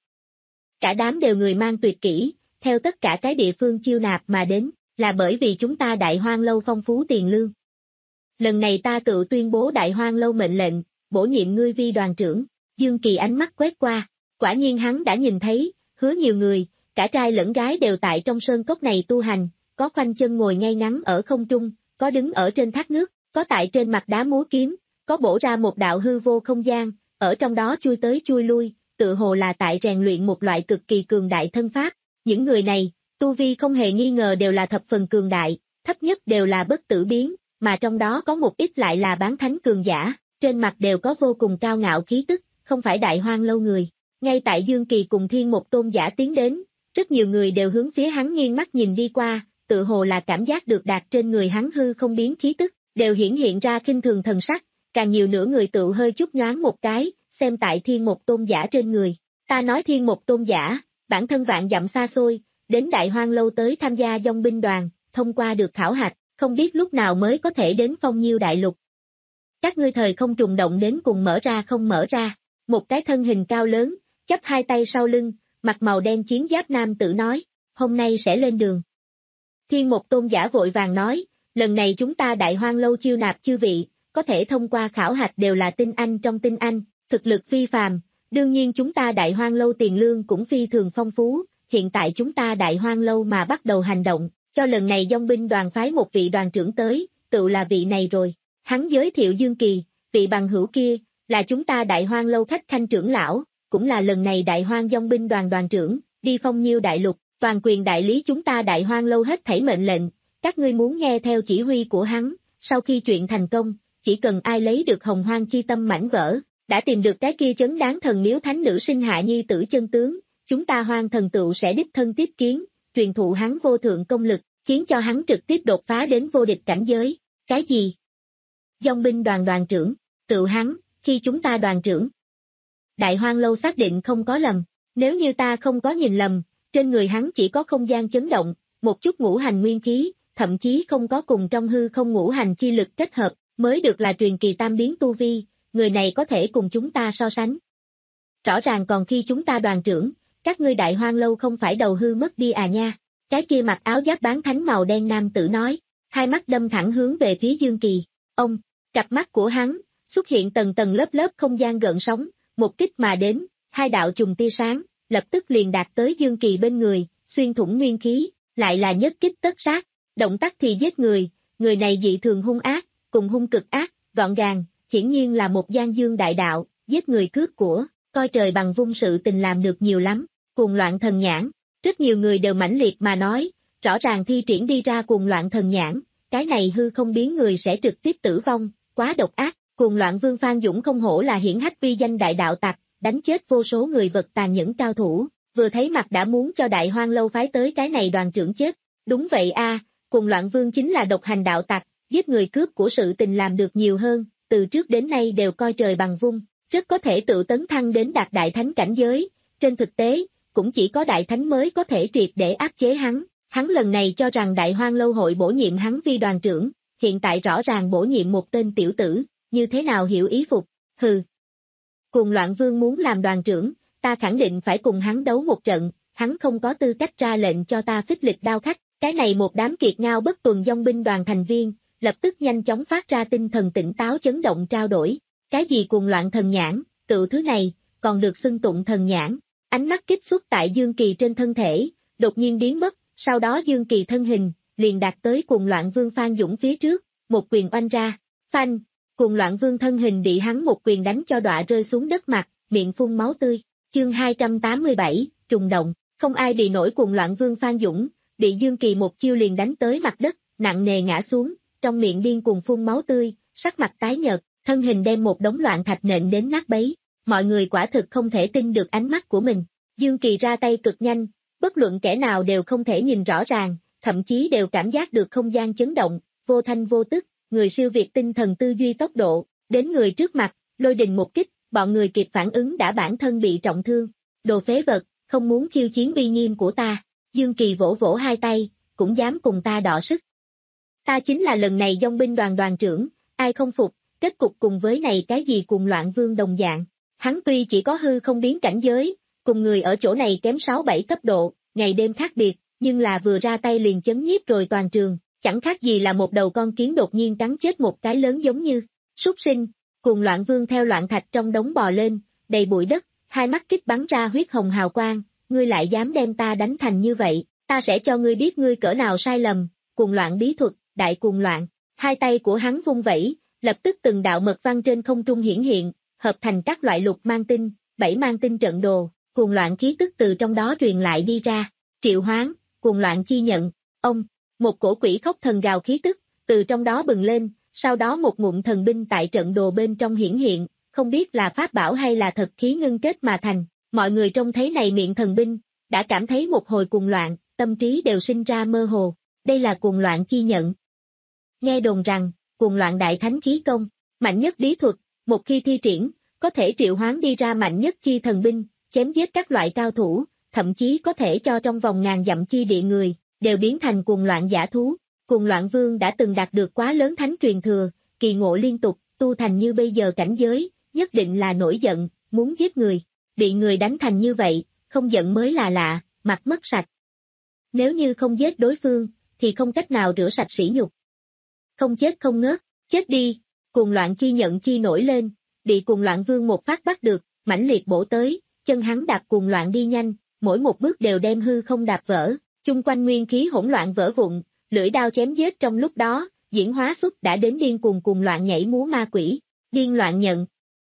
Cả đám đều người mang tuyệt kỹ, theo tất cả cái địa phương chiêu nạp mà đến, là bởi vì chúng ta Đại Hoang Lâu phong phú tiền lương. Lần này ta tự tuyên bố Đại Hoang Lâu mệnh lệnh, bổ nhiệm ngươi vi đoàn trưởng, Dương Kỳ ánh mắt quét qua, quả nhiên hắn đã nhìn thấy, hứa nhiều người, cả trai lẫn gái đều tại trong sơn cốc này tu hành, có khoanh chân ngồi ngay ngắn ở không trung, có đứng ở trên thác nước, có tại trên mặt đá múa kiếm, có bổ ra một đạo hư vô không gian, ở trong đó chui tới chui lui, tự hồ là tại rèn luyện một loại cực kỳ cường đại thân pháp. Những người này, tu vi không hề nghi ngờ đều là thập phần cường đại, thấp nhất đều là bất tử biến, mà trong đó có một ít lại là bán thánh cường giả, trên mặt đều có vô cùng cao ngạo khí tức, không phải Đại Hoang Lâu người. Ngay tại Dương Kỳ cùng Thiên một tôn giả tiến đến, rất nhiều người đều hướng phía hắn nghiêng mắt nhìn đi qua, tự hồ là cảm giác được đạt trên người hắn hư không biến khí tức, đều hiển hiện ra khinh thường thần sắc, càng nhiều nữa người tự hơi chút nhoáng một cái, xem tại Thiên một tôn giả trên người. Ta nói Thiên một tôn giả, bản thân vạn dặm xa xôi, đến Đại Hoang Lâu tới tham gia dòng binh đoàn, thông qua được khảo hạch, không biết lúc nào mới có thể đến phong nhiêu đại lục. các ngươi thời không trùng động đến cùng mở ra không mở ra. Một cái thân hình cao lớn, chắp hai tay sau lưng, mặc màu đen chiến giáp nam tử nói, hôm nay sẽ lên đường. Thiên một tôn giả vội vàng nói, lần này chúng ta Đại Hoang Lâu chiêu nạp chư vị, có thể thông qua khảo hạch đều là tinh anh trong tinh anh, thực lực phi phàm, đương nhiên chúng ta Đại Hoang Lâu tiền lương cũng phi thường phong phú, hiện tại chúng ta Đại Hoang Lâu mà bắt đầu hành động, cho lần này dòng binh đoàn phái một vị đoàn trưởng tới, tự là vị này rồi. Hắn giới thiệu Dương Kỳ, vị bằng hữu kia, là chúng ta Đại Hoang Lâu khách khanh trưởng lão, cũng là lần này Đại Hoang dòng binh đoàn đoàn trưởng, đi phong nhiêu đại lục, toàn quyền đại lý chúng ta Đại Hoang Lâu hết thảy mệnh lệnh, các ngươi muốn nghe theo chỉ huy của hắn, sau khi chuyện thành công, chỉ cần ai lấy được hồng hoang chi tâm mảnh vỡ, đã tìm được cái kia chấn đáng thần miếu thánh nữ sinh hạ nhi tử chân tướng, chúng ta Hoang thần tựu sẽ đích thân tiếp kiến, truyền thụ hắn vô thượng công lực, khiến cho hắn trực tiếp đột phá đến vô địch cảnh giới. Cái gì? Dòng binh đoàn đoàn trưởng, tự hắn, khi chúng ta đoàn trưởng. Đại Hoang Lâu xác định không có lầm, nếu như ta không có nhìn lầm, trên người hắn chỉ có không gian chấn động, một chút ngũ hành nguyên khí, thậm chí không có cùng trong hư không ngũ hành chi lực kết hợp, mới được là truyền kỳ tam biến tu vi, người này có thể cùng chúng ta so sánh. Rõ ràng còn khi chúng ta đoàn trưởng, các ngươi Đại Hoang Lâu không phải đầu hư mất đi à nha, cái kia mặc áo giáp bán thánh màu đen nam tử nói, hai mắt đâm thẳng hướng về phía Dương Kỳ, ông, cặp mắt của hắn, xuất hiện tầng tầng lớp lớp không gian gợn sóng, một kích mà đến, hai đạo trùng tia sáng, lập tức liền đạt tới Dương Kỳ bên người, xuyên thủng nguyên khí, lại là nhất kích tất sát, động tác thì giết người, người này dị thường hung ác, cùng hung cực ác, gọn gàng, hiển nhiên là một gian dương đại đạo, giết người cướp của, coi trời bằng vung sự tình làm được nhiều lắm, cuồng loạn thần nhãn, rất nhiều người đều mãnh liệt mà nói, rõ ràng thi triển đi ra cuồng loạn thần nhãn, cái này hư không biến người sẽ trực tiếp tử vong, quá độc ác, cuồng loạn vương Phan Dũng không hổ là hiển hách uy danh đại đạo tặc, đánh chết vô số người vật tàn nhẫn cao thủ, vừa thấy mặt đã muốn cho Đại Hoang Lâu phái tới cái này đoàn trưởng chết, đúng vậy a, cuồng loạn vương chính là độc hành đạo tặc, giết người cướp của sự tình làm được nhiều hơn, từ trước đến nay đều coi trời bằng vung, rất có thể tự tấn thăng đến đạt đại thánh cảnh giới, trên thực tế, cũng chỉ có đại thánh mới có thể triệt để áp chế hắn, hắn lần này cho rằng Đại Hoang Lâu hội bổ nhiệm hắn vi đoàn trưởng, hiện tại rõ ràng bổ nhiệm một tên tiểu tử, như thế nào hiểu ý phục, hừ. Cuồng loạn vương muốn làm đoàn trưởng, ta khẳng định phải cùng hắn đấu một trận, hắn không có tư cách ra lệnh cho ta phích lịch đao khách, cái này một đám kiệt ngao bất tuần dòng binh đoàn thành viên, lập tức nhanh chóng phát ra tinh thần tỉnh táo chấn động trao đổi, cái gì cuồng loạn thần nhãn, tự thứ này, còn được xưng tụng thần nhãn, ánh mắt kích xuất tại Dương Kỳ trên thân thể, đột nhiên biến mất, sau đó Dương Kỳ thân hình, liền đạt tới cuồng loạn vương Phan Dũng phía trước, một quyền oanh ra, phanh, cuồng loạn vương thân hình bị hắn một quyền đánh cho đọa rơi xuống đất mặt, miệng phun máu tươi, chương hai trăm tám mươi bảy, trùng động, không ai bị nổi cuồng loạn vương Phan Dũng, bị Dương Kỳ một chiêu liền đánh tới mặt đất, nặng nề ngã xuống, trong miệng điên cuồng phun máu tươi, sắc mặt tái nhợt, thân hình đem một đống loạn thạch nện đến nát bấy, mọi người quả thực không thể tin được ánh mắt của mình, Dương Kỳ ra tay cực nhanh, bất luận kẻ nào đều không thể nhìn rõ ràng, thậm chí đều cảm giác được không gian chấn động, vô thanh vô tức, người siêu việt tinh thần tư duy tốc độ, đến người trước mặt, lôi đình một kích, bọn người kịp phản ứng đã bản thân bị trọng thương, đồ phế vật, không muốn khiêu chiến uy nghiêm của ta, Dương Kỳ vỗ vỗ hai tay, cũng dám cùng ta đọ sức. Ta chính là lần này dòng binh đoàn đoàn trưởng, ai không phục, kết cục cùng với này cái gì cùng loạn vương đồng dạng, hắn tuy chỉ có hư không biến cảnh giới, cùng người ở chỗ này kém sáu bảy cấp độ, ngày đêm khác biệt, nhưng là vừa ra tay liền chấn nhiếp rồi toàn trường, chẳng khác gì là một đầu con kiến đột nhiên cắn chết một cái lớn giống như súc sinh. Cùng loạn vương theo loạn thạch trong đống bò lên, đầy bụi đất, hai mắt kích bắn ra huyết hồng hào quang, ngươi lại dám đem ta đánh thành như vậy, ta sẽ cho ngươi biết ngươi cỡ nào sai lầm. Cùng loạn bí thuật, đại cùng loạn, hai tay của hắn vung vẩy, lập tức từng đạo mật văn trên không trung hiển hiện, hợp thành các loại lục mang tinh, bảy mang tinh trận đồ, cùng loạn khí tức từ trong đó truyền lại đi ra, triệu hoán, cùng loạn chi nhận, ông, một cổ quỷ khóc thần gào khí tức, từ trong đó bừng lên, sau đó một ngụm thần binh tại trận đồ bên trong hiển hiện, không biết là pháp bảo hay là thật khí ngưng kết mà thành, mọi người trông thấy này miệng thần binh, đã cảm thấy một hồi cuồng loạn, tâm trí đều sinh ra mơ hồ, đây là cuồng loạn chi nhận. Nghe đồn rằng, cuồng loạn đại thánh khí công, mạnh nhất bí thuật, một khi thi triển, có thể triệu hoán đi ra mạnh nhất chi thần binh, chém giết các loại cao thủ, thậm chí có thể cho trong vòng ngàn dặm chi địa người, đều biến thành cuồng loạn giả thú. Cuồng loạn vương đã từng đạt được quá lớn thánh truyền thừa, kỳ ngộ liên tục, tu thành như bây giờ cảnh giới, nhất định là nổi giận, muốn giết người. Bị người đánh thành như vậy, không giận mới là lạ, mặt mất sạch. Nếu như không giết đối phương, thì không cách nào rửa sạch sỉ nhục. Không chết không ngớt, chết đi, cuồng loạn chi nhận chi nổi lên, bị cuồng loạn vương một phát bắt được, mãnh liệt bổ tới, chân hắn đạp cuồng loạn đi nhanh, mỗi một bước đều đem hư không đạp vỡ, chung quanh nguyên khí hỗn loạn vỡ vụn, lưỡi đao chém giết trong lúc đó, diễn hóa xuất đã đến điên cuồng cuồng loạn nhảy múa ma quỷ, điên loạn nhận.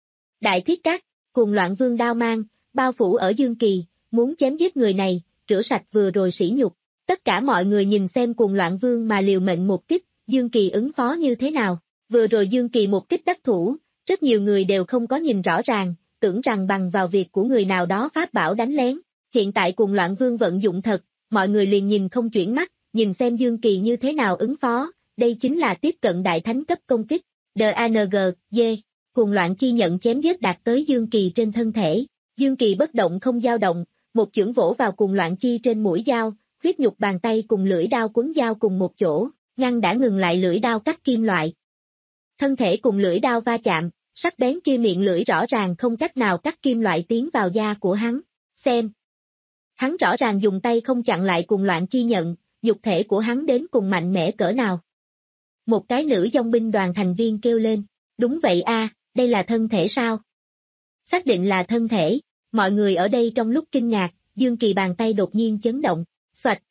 Đại thiết cát, cuồng loạn vương đao mang, bao phủ ở Dương Kỳ, muốn chém giết người này, rửa sạch vừa rồi sỉ nhục. Tất cả mọi người nhìn xem cuồng loạn vương mà liều mệnh một kích, Dương Kỳ ứng phó như thế nào. Vừa rồi Dương Kỳ một kích đắc thủ, rất nhiều người đều không có nhìn rõ ràng, tưởng rằng bằng vào việc của người nào đó pháp bảo đánh lén. Hiện tại cuồng loạn vương vận dụng thật, mọi người liền nhìn không chuyển mắt, nhìn xem Dương Kỳ như thế nào ứng phó, đây chính là tiếp cận đại thánh cấp công kích. đê a en giê, D, cuồng loạn chi nhận chém giết đạt tới Dương Kỳ trên thân thể. Dương Kỳ bất động không dao động, một chưởng vỗ vào cuồng loạn chi trên mũi dao, huyết nhục bàn tay cùng lưỡi đao quấn dao cùng một chỗ, ngăn đã ngừng lại lưỡi đao cắt kim loại. Thân thể cùng lưỡi đao va chạm, sắc bén kia miệng lưỡi rõ ràng không cách nào cắt kim loại tiến vào da của hắn. Xem. Hắn rõ ràng dùng tay không chặn lại cuồng loạn chi nhận, nhục thể của hắn đến cùng mạnh mẽ cỡ nào. Một cái nữ dòng binh đoàn thành viên kêu lên, đúng vậy a, đây là thân thể sao? Xác định là thân thể, mọi người ở đây trong lúc kinh ngạc, Dương Kỳ bàn tay đột nhiên chấn động, xoạch.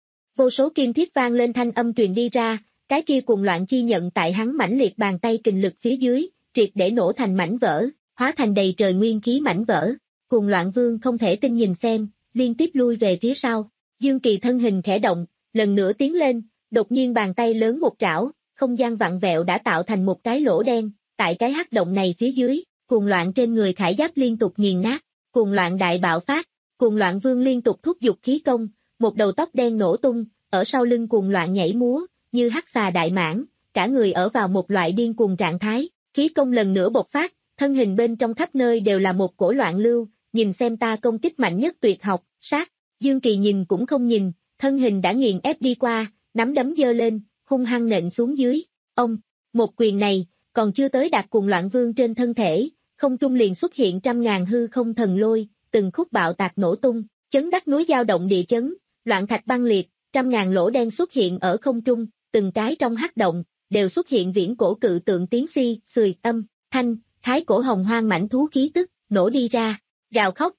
Vô số kim thiết vang lên thanh âm truyền đi ra, cái kia cuồng loạn chi nhận tại hắn mãnh liệt bàn tay kình lực phía dưới, triệt để nổ thành mảnh vỡ, hóa thành đầy trời nguyên khí mảnh vỡ. Cuồng loạn vương không thể tin nhìn xem, liên tiếp lui về phía sau. Dương Kỳ thân hình khẽ động, lần nữa tiến lên, đột nhiên bàn tay lớn một trảo, không gian vặn vẹo đã tạo thành một cái lỗ đen, tại cái hắc động này phía dưới, cuồng loạn trên người khải giáp liên tục nghiền nát, cuồng loạn đại bạo phát, cuồng loạn vương liên tục thúc giục khí công, một đầu tóc đen nổ tung, ở sau lưng cuồng loạn nhảy múa, như hắc xà đại mãng, cả người ở vào một loại điên cuồng trạng thái, khí công lần nữa bộc phát, thân hình bên trong khắp nơi đều là một cổ loạn lưu, nhìn xem ta công kích mạnh nhất tuyệt học, sát. Dương Kỳ nhìn cũng không nhìn, thân hình đã nghiền ép đi qua, nắm đấm giơ lên, hung hăng nện xuống dưới. Ông, một quyền này, còn chưa tới đạt cuồng loạn vương trên thân thể, không trung liền xuất hiện trăm ngàn hư không thần lôi, từng khúc bạo tạc nổ tung, chấn đắc núi dao động địa chấn, loạn thạch băng liệt, trăm ngàn lỗ đen xuất hiện ở không trung, từng cái trong hắc động, đều xuất hiện viễn cổ cự tượng tiếng si, xùi, âm, thanh, thái cổ hồng hoang mãnh thú khí tức, nổ đi ra, gào khóc,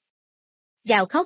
gào khóc,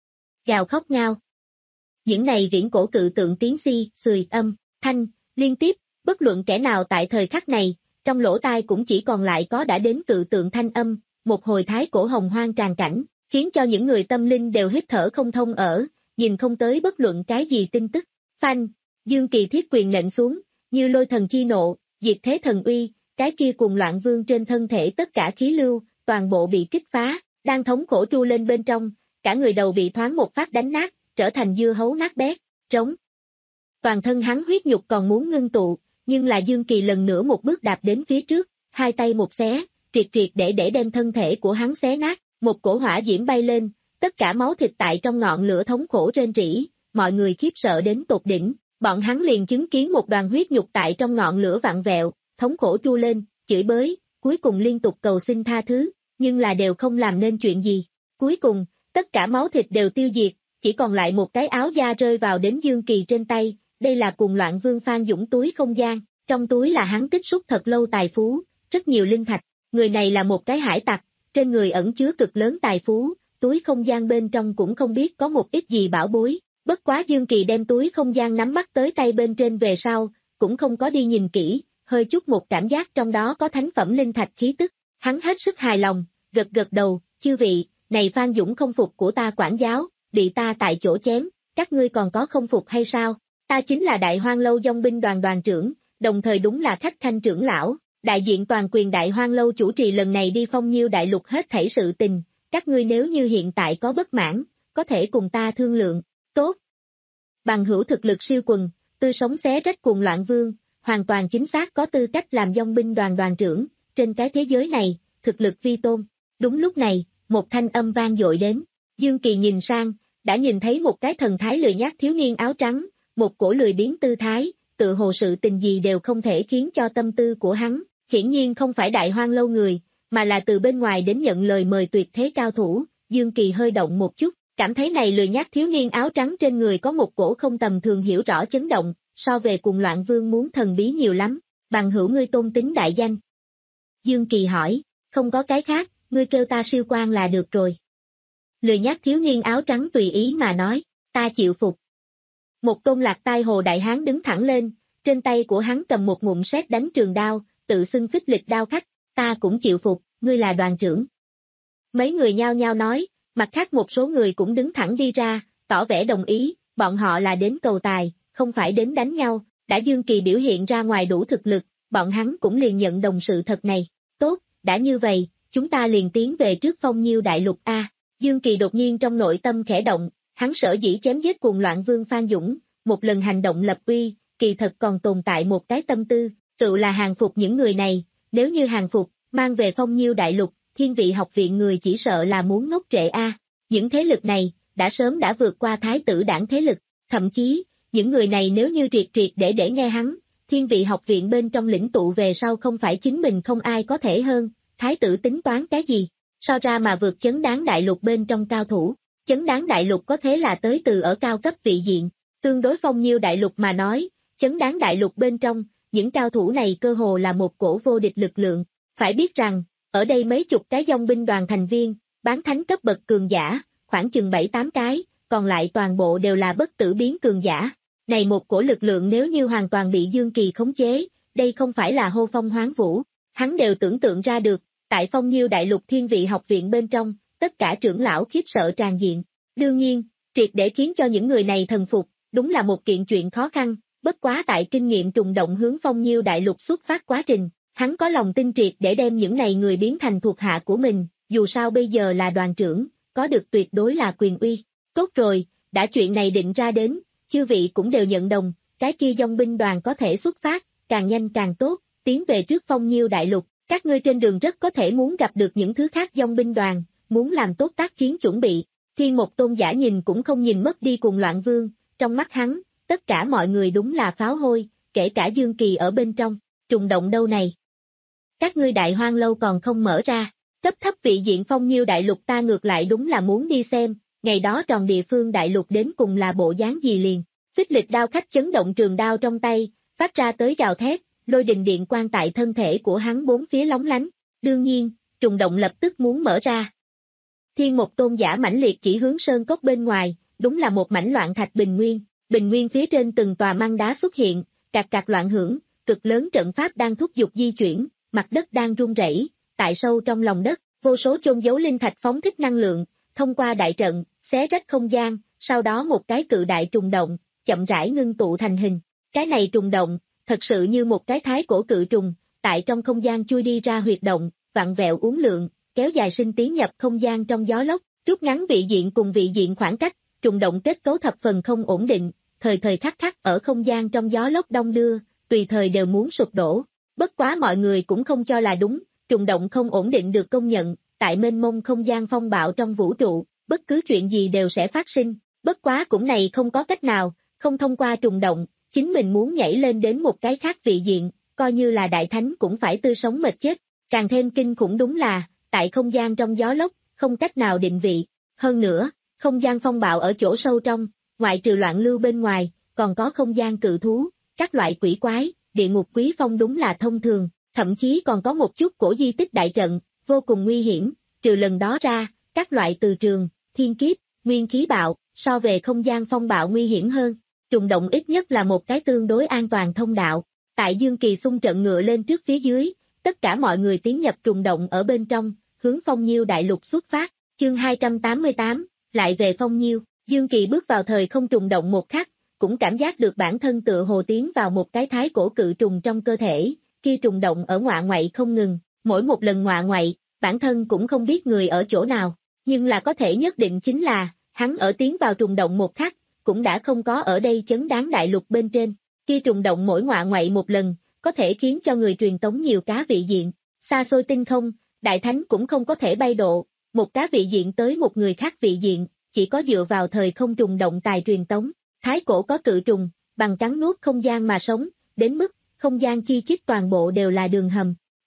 gào khóc ngao. Những này viễn cổ cự tượng tiếng si, xùi, âm, thanh, liên tiếp, bất luận kẻ nào tại thời khắc này, trong lỗ tai cũng chỉ còn lại có đã đến cự tượng thanh âm, một hồi thái cổ hồng hoang tràn cảnh, khiến cho những người tâm linh đều hít thở không thông ở, nhìn không tới bất luận cái gì tin tức. Phanh, Dương Kỳ thiết quyền nện xuống, như lôi thần chi nộ, diệt thế thần uy, cái kia cuồng loạn vương trên thân thể tất cả khí lưu, toàn bộ bị kích phá, đang thống khổ tru lên bên trong, cả người đầu bị thoáng một phát đánh nát, trở thành dưa hấu nát bét, trống. Toàn thân hắn huyết nhục còn muốn ngưng tụ, nhưng là Dương Kỳ lần nữa một bước đạp đến phía trước, hai tay một xé, triệt triệt để để đem thân thể của hắn xé nát, một cổ hỏa diễm bay lên, tất cả máu thịt tại trong ngọn lửa thống khổ rên rỉ, mọi người khiếp sợ đến tột đỉnh, bọn hắn liền chứng kiến một đoàn huyết nhục tại trong ngọn lửa vặn vẹo, thống khổ tru lên, chửi bới, cuối cùng liên tục cầu xin tha thứ, nhưng là đều không làm nên chuyện gì. Cuối cùng, tất cả máu thịt đều tiêu diệt, chỉ còn lại một cái áo da rơi vào đến Dương Kỳ trên tay, đây là cuồng loạn vương Phan Dũng túi không gian, trong túi là hắn tích xúc thật lâu tài phú, rất nhiều linh thạch, người này là một cái hải tặc, trên người ẩn chứa cực lớn tài phú, túi không gian bên trong cũng không biết có một ít gì bảo bối, bất quá Dương Kỳ đem túi không gian nắm bắt tới tay bên trên về sau, cũng không có đi nhìn kỹ, hơi chút một cảm giác trong đó có thánh phẩm linh thạch khí tức, hắn hết sức hài lòng, gật gật đầu, chư vị, này Phan Dũng không phục của ta quản giáo, bị ta tại chỗ chém, các ngươi còn có không phục hay sao? Ta chính là Đại Hoang Lâu dòng binh đoàn đoàn trưởng, đồng thời đúng là khách khanh trưởng lão, đại diện toàn quyền Đại Hoang Lâu chủ trì lần này đi phong nhiêu đại lục hết thảy sự tình, các ngươi nếu như hiện tại có bất mãn, có thể cùng ta thương lượng, tốt. Bằng hữu thực lực siêu quần, tư sống xé rách cuồng loạn vương, hoàn toàn chính xác có tư cách làm dòng binh đoàn đoàn trưởng, trên cái thế giới này, thực lực vi tôn. Đúng lúc này, một thanh âm vang dội đến, Dương Kỳ nhìn sang, đã nhìn thấy một cái thần thái lười nhác thiếu niên áo trắng, một cổ lười biếng tư thái, tự hồ sự tình gì đều không thể khiến cho tâm tư của hắn, hiển nhiên không phải Đại Hoang lâu người, mà là từ bên ngoài đến nhận lời mời tuyệt thế cao thủ. Dương Kỳ hơi động một chút, cảm thấy này lười nhác thiếu niên áo trắng trên người có một cổ không tầm thường hiểu rõ chấn động, so về Cuồng Loạn Vương muốn thần bí nhiều lắm. Bằng hữu ngươi tôn tính đại danh. Dương Kỳ hỏi, không có cái khác, ngươi kêu ta siêu quan là được rồi. Lười nhác thiếu niên áo trắng tùy ý mà nói, ta chịu phục. Một tôn lạc tai hồ đại hán đứng thẳng lên, trên tay của hắn cầm một ngụm sét đánh trường đao, tự xưng phích lịch đao khách, ta cũng chịu phục, ngươi là đoàn trưởng. Mấy người nhao nhao nói, mặt khác một số người cũng đứng thẳng đi ra, tỏ vẻ đồng ý, bọn họ là đến cầu tài, không phải đến đánh nhau. Đã Dương Kỳ biểu hiện ra ngoài đủ thực lực, bọn hắn cũng liền nhận đồng sự thật này. Tốt, đã như vậy, chúng ta liền tiến về trước Phong Nhiêu đại lục A. Dương Kỳ đột nhiên trong nội tâm khẽ động, hắn sở dĩ chém giết Cuồng Loạn Vương Phan Dũng, một lần hành động lập uy, kỳ thật còn tồn tại một cái tâm tư, tự là hàng phục những người này, nếu như hàng phục, mang về Phong Nhiêu đại lục, Thiên Vị học viện người chỉ sợ là muốn ngốc trệ A. Những thế lực này, đã sớm đã vượt qua thái tử đảng thế lực, thậm chí, những người này nếu như triệt triệt để để nghe hắn, Thiên Vị học viện bên trong lĩnh tụ về sau không phải chính mình không ai có thể hơn, thái tử tính toán cái gì, so ra mà vượt chấn đáng đại lục bên trong cao thủ, chấn đáng đại lục có thế là tới từ ở cao cấp vị diện, tương đối Phong Nhiêu đại lục mà nói, chấn đáng đại lục bên trong, những cao thủ này cơ hồ là một cổ vô địch lực lượng, phải biết rằng, ở đây mấy chục cái dòng binh đoàn thành viên, bán thánh cấp bậc cường giả, khoảng chừng bảy tám cái, còn lại toàn bộ đều là bất tử biến cường giả. Này một cổ lực lượng nếu như hoàn toàn bị Dương Kỳ khống chế, đây không phải là hô phong hoán vũ, hắn đều tưởng tượng ra được, tại Phong Nhiêu đại lục Thiên Vị học viện bên trong, tất cả trưởng lão khiếp sợ tràn diện. Đương nhiên, triệt để khiến cho những người này thần phục, đúng là một kiện chuyện khó khăn, bất quá tại kinh nghiệm trùng động hướng Phong Nhiêu đại lục xuất phát quá trình, hắn có lòng tin triệt để đem những này người biến thành thuộc hạ của mình, dù sao bây giờ là đoàn trưởng, có được tuyệt đối là quyền uy. Tốt rồi, đã chuyện này định ra đến, chư vị cũng đều nhận đồng, cái kia dòng binh đoàn có thể xuất phát, càng nhanh càng tốt, tiến về trước Phong Nhiêu đại lục, các ngươi trên đường rất có thể muốn gặp được những thứ khác dòng binh đoàn, muốn làm tốt tác chiến chuẩn bị. Thiên một tôn giả nhìn cũng không nhìn mất đi Cuồng Loạn Vương, trong mắt hắn, tất cả mọi người đúng là pháo hôi, kể cả Dương Kỳ ở bên trong, trùng động đâu này. Các ngươi Đại Hoang lâu còn không mở ra, cấp thấp vị diện Phong Nhiêu đại lục ta ngược lại đúng là muốn đi xem, ngày đó tròn địa phương đại lục đến cùng là bộ dáng gì liền. Phích lịch đao khách chấn động trường đao trong tay, phát ra tới gào thét, lôi đình điện quang tại thân thể của hắn bốn phía lóng lánh. Đương nhiên, trùng động lập tức muốn mở ra. Thiên một tôn giả mãnh liệt chỉ hướng sơn cốc bên ngoài, đúng là một mảnh loạn thạch bình nguyên. Bình nguyên phía trên từng tòa măng đá xuất hiện, cạc cạc loạn hưởng, cực lớn trận pháp đang thúc giục di chuyển, mặt đất đang rung rẩy, tại sâu trong lòng đất, vô số chôn giấu linh thạch phóng thích năng lượng, thông qua đại trận, xé rách không gian, sau đó một cái cự đại trùng động, chậm rãi ngưng tụ thành hình. Cái này trùng động, thật sự như một cái thái cổ cự trùng, tại trong không gian chui đi ra huyệt động, vặn vẹo uốn lượn, kéo dài sinh tiến nhập không gian trong gió lốc, rút ngắn vị diện cùng vị diện khoảng cách, trùng động kết cấu thập phần không ổn định, thời thời khắc khắc ở không gian trong gió lốc đông đưa, tùy thời đều muốn sụp đổ. Bất quá mọi người cũng không cho là đúng, trùng động không ổn định được công nhận, tại mênh mông không gian phong bạo trong vũ trụ, bất cứ chuyện gì đều sẽ phát sinh, bất quá cũng này không có cách nào, không thông qua trùng động, chính mình muốn nhảy lên đến một cái khác vị diện, coi như là đại thánh cũng phải tươi sống mệt chết, càng thêm kinh khủng đúng là, tại không gian trong gió lốc, không cách nào định vị, hơn nữa, không gian phong bạo ở chỗ sâu trong, ngoại trừ loạn lưu bên ngoài, còn có không gian cự thú, các loại quỷ quái, địa ngục quý phong đúng là thông thường, thậm chí còn có một chút cổ di tích đại trận, vô cùng nguy hiểm, trừ lần đó ra, các loại từ trường, thiên kiếp, nguyên khí bạo, so về không gian phong bạo nguy hiểm hơn, trùng động ít nhất là một cái tương đối an toàn thông đạo, tại Dương Kỳ xung trận ngựa lên trước phía dưới, tất cả mọi người tiến nhập trùng động ở bên trong, hướng Phong Nhiêu đại lục xuất phát, chương hai trăm tám mươi tám, lại về Phong Nhiêu, Dương Kỳ bước vào thời không trùng động một khắc, cũng cảm giác được bản thân tựa hồ tiến vào một cái thái cổ cự trùng trong cơ thể, kia trùng động ở ngoạ ngoại không ngừng, mỗi một lần ngoạ ngoại, bản thân cũng không biết người ở chỗ nào, nhưng là có thể nhất định chính là, hắn ở tiến vào trùng động một khắc, cũng đã không có ở đây chấn đáng đại lục bên trên, kia trùng động mỗi ngoạ ngoại một lần, có thể khiến cho người truyền tống nhiều cá vị diện, xa xôi tinh không, đại thánh cũng không có thể bay độ, một cá vị diện tới một người khác vị diện, chỉ có dựa vào thời không trùng động tài truyền tống, thái cổ có cự trùng, bằng cắn nuốt không gian mà sống, đến mức, không gian chi chít toàn bộ đều là đường hầm,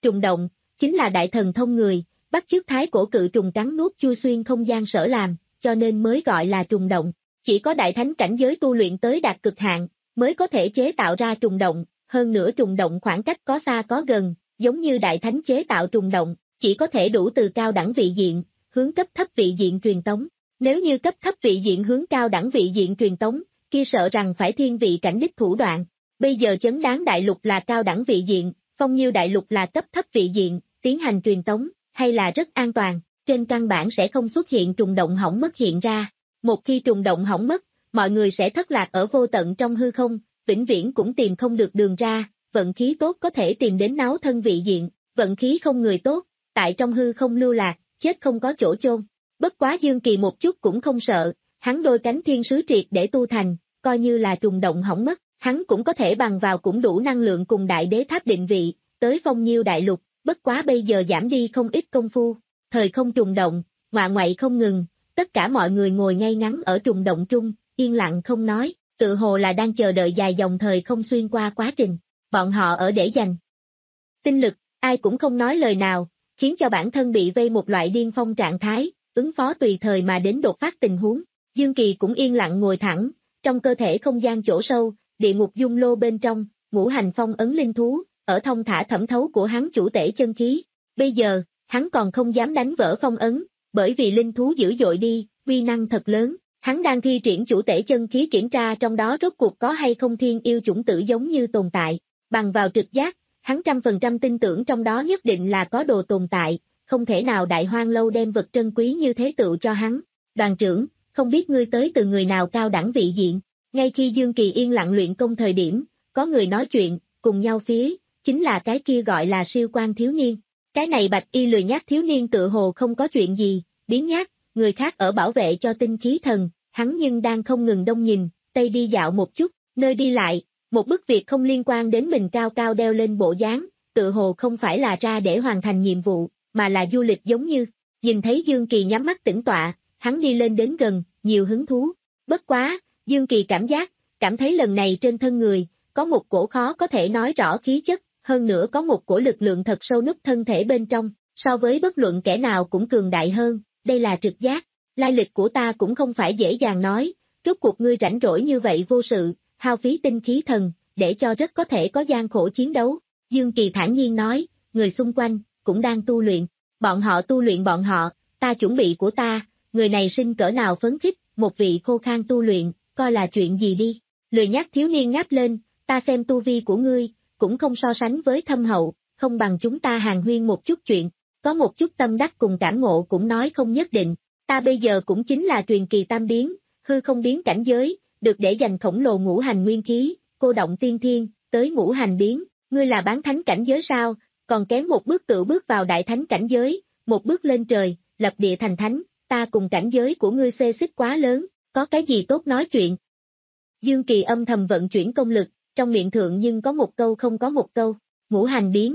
Trùng động, chính là đại thần thông người, bắt chước thái cổ cự trùng cắn nuốt chui xuyên không gian sở làm, cho nên mới gọi là trùng động. Chỉ có đại thánh cảnh giới tu luyện tới đạt cực hạn, mới có thể chế tạo ra trùng động, hơn nữa trùng động khoảng cách có xa có gần, giống như đại thánh chế tạo trùng động, chỉ có thể đủ từ cao đẳng vị diện, hướng cấp thấp vị diện truyền tống. Nếu như cấp thấp vị diện hướng cao đẳng vị diện truyền tống, kia sợ rằng phải thiên vị cảnh đích thủ đoạn. Bây giờ Chấn Đáng Đại Lục là cao đẳng vị diện, Phong Nhiêu Đại Lục là cấp thấp vị diện, tiến hành truyền tống, hay là rất an toàn, trên căn bản sẽ không xuất hiện trùng động hỏng mất hiện ra. Một khi trùng động hỏng mất, mọi người sẽ thất lạc ở vô tận trong hư không, vĩnh viễn cũng tìm không được đường ra, vận khí tốt có thể tìm đến náo thân vị diện, vận khí không người tốt, tại trong hư không lưu lạc, chết không có chỗ chôn. Bất quá Dương Kỳ một chút cũng không sợ, hắn đôi cánh thiên sứ triệt để tu thành, coi như là trùng động hỏng mất, hắn cũng có thể bằng vào cũng đủ năng lượng cùng đại đế tháp định vị, tới Phong Nhiêu Đại Lục, bất quá bây giờ giảm đi không ít công phu, thời không trùng động, ngoạ ngoại không ngừng, tất cả mọi người ngồi ngay ngắn ở trùng động trung, yên lặng không nói, tự hồ là đang chờ đợi dài dòng thời không xuyên qua quá trình, bọn họ ở để dành tinh lực, ai cũng không nói lời nào, khiến cho bản thân bị vây một loại điên phong trạng thái, ứng phó tùy thời mà đến đột phát tình huống. Dương Kỳ cũng yên lặng ngồi thẳng, trong cơ thể không gian chỗ sâu, địa ngục dung lô bên trong, ngũ hành phong ấn linh thú, ở thông thả thẩm thấu của hắn chủ tể chân khí. Bây giờ, hắn còn không dám đánh vỡ phong ấn, bởi vì linh thú dữ dội đi, uy năng thật lớn. Hắn đang thi triển chủ tể chân khí kiểm tra trong đó rốt cuộc có hay không thiên yêu chủng tử giống như tồn tại. Bằng vào trực giác, hắn trăm phần trăm tin tưởng trong đó nhất định là có đồ tồn tại, không thể nào Đại Hoang Lâu đem vật trân quý như thế tựu cho hắn. Đoàn trưởng, không biết ngươi tới từ người nào cao đẳng vị diện. Ngay khi Dương Kỳ yên lặng luyện công thời điểm, có người nói chuyện, cùng nhau phía, chính là cái kia gọi là siêu quan thiếu niên. Cái này bạch y lười nhác thiếu niên tự hồ không có chuyện gì, biến nhác, người khác ở bảo vệ cho tinh khí thần, hắn nhưng đang không ngừng đông nhìn, tây đi dạo một chút, nơi đi lại, một bức việc không liên quan đến mình cao cao đeo lên bộ dáng, tự hồ không phải là ra để hoàn thành nhiệm vụ, mà là du lịch giống như. Nhìn thấy Dương Kỳ nhắm mắt tĩnh tọa, hắn đi lên đến gần, nhiều hứng thú. Bất quá, Dương Kỳ cảm giác, cảm thấy lần này trên thân người, có một cổ khó có thể nói rõ khí chất, hơn nữa có một cổ lực lượng thật sâu núp thân thể bên trong, so với bất luận kẻ nào cũng cường đại hơn, đây là trực giác. Lai lịch của ta cũng không phải dễ dàng nói, rốt cuộc ngươi rảnh rỗi như vậy vô sự, hao phí tinh khí thần, để cho rất có thể có gian khổ chiến đấu. Dương Kỳ thản nhiên nói, người xung quanh, cũng đang tu luyện, bọn họ tu luyện bọn họ, ta chuẩn bị của ta, người này sinh cỡ nào phấn khích, một vị khô khan tu luyện, coi là chuyện gì đi. Lười nhác thiếu niên ngáp lên, ta xem tu vi của ngươi, cũng không so sánh với thâm hậu, không bằng chúng ta hàn huyên một chút chuyện, có một chút tâm đắc cùng cảm ngộ cũng nói không nhất định. Ta bây giờ cũng chính là truyền kỳ tam biến, hư không biến cảnh giới, được để dành khổng lồ ngũ hành nguyên khí, cô động tiên thiên, tới ngũ hành biến, ngươi là bán thánh cảnh giới sao, còn kém một bước tự bước vào đại thánh cảnh giới, một bước lên trời, lập địa thành thánh, ta cùng cảnh giới của ngươi xê xích quá lớn, có cái gì tốt nói chuyện. Dương Kỳ âm thầm vận chuyển công lực, trong miệng thượng nhưng có một câu không có một câu, ngũ hành biến.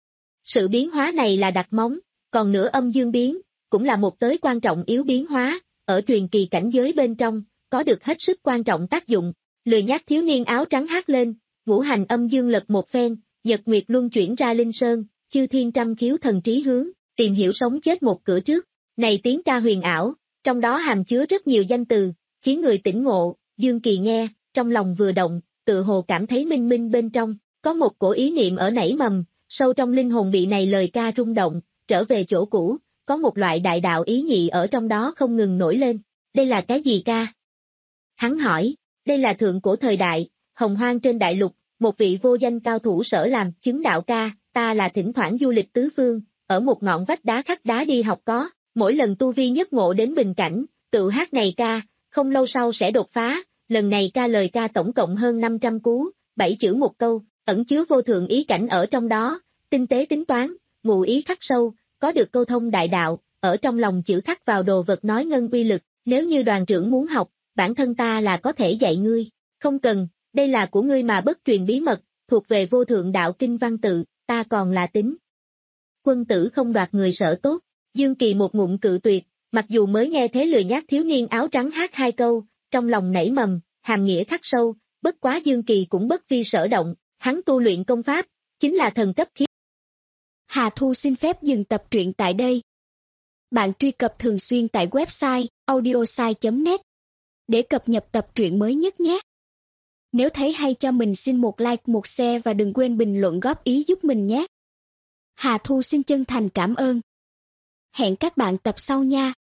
Sự biến hóa này là đặt móng, còn nửa âm dương biến, cũng là một tới quan trọng yếu biến hóa, ở truyền kỳ cảnh giới bên trong, có được hết sức quan trọng tác dụng. Lười nhác thiếu niên áo trắng hát lên, ngũ hành âm dương lật một phen, nhật nguyệt luân chuyển ra linh sơn, chư thiên trăm khiếu thần trí hướng, tìm hiểu sống chết một cửa trước. Này tiếng ca huyền ảo, trong đó hàm chứa rất nhiều danh từ, khiến người tỉnh ngộ. Dương Kỳ nghe, trong lòng vừa động, tự hồ cảm thấy minh minh bên trong, có một cổ ý niệm ở nảy mầm, sâu trong linh hồn bị này lời ca rung động, trở về chỗ cũ, có một loại đại đạo ý nhị ở trong đó không ngừng nổi lên. Đây là cái gì ca? Hắn hỏi, đây là thượng cổ thời đại, hồng hoang trên đại lục, một vị vô danh cao thủ sở làm chứng đạo ca, ta là thỉnh thoảng du lịch tứ phương, ở một ngọn vách đá khắc đá đi học có, mỗi lần tu vi nhất ngộ đến bình cảnh, tự hát này ca, không lâu sau sẽ đột phá, lần này ca lời ca tổng cộng hơn năm trăm cú, bảy chữ một câu, ẩn chứa vô thượng ý cảnh ở trong đó, tinh tế tính toán, ngụ ý khắc sâu, có được câu thông đại đạo, ở trong lòng chữ khắc vào đồ vật nói ngân uy lực, nếu như đoàn trưởng muốn học, bản thân ta là có thể dạy ngươi, không cần, đây là của ngươi mà bất truyền bí mật, thuộc về vô thượng đạo kinh văn tự, ta còn là tính. Quân tử không đoạt người sở tốt, Dương Kỳ một ngụm cự tuyệt, mặc dù mới nghe thế lười nhác thiếu niên áo trắng hát hai câu, trong lòng nảy mầm, hàm nghĩa khắc sâu, bất quá Dương Kỳ cũng bất vi sở động, hắn tu luyện công pháp, chính là thần cấp khí. Hà Thu xin phép dừng tập truyện tại đây. Bạn truy cập thường xuyên tại website audiosai chấm net để cập nhật tập truyện mới nhất nhé. Nếu thấy hay cho mình xin một like, một share và đừng quên bình luận góp ý giúp mình nhé. Hà Thu xin chân thành cảm ơn. Hẹn các bạn tập sau nha.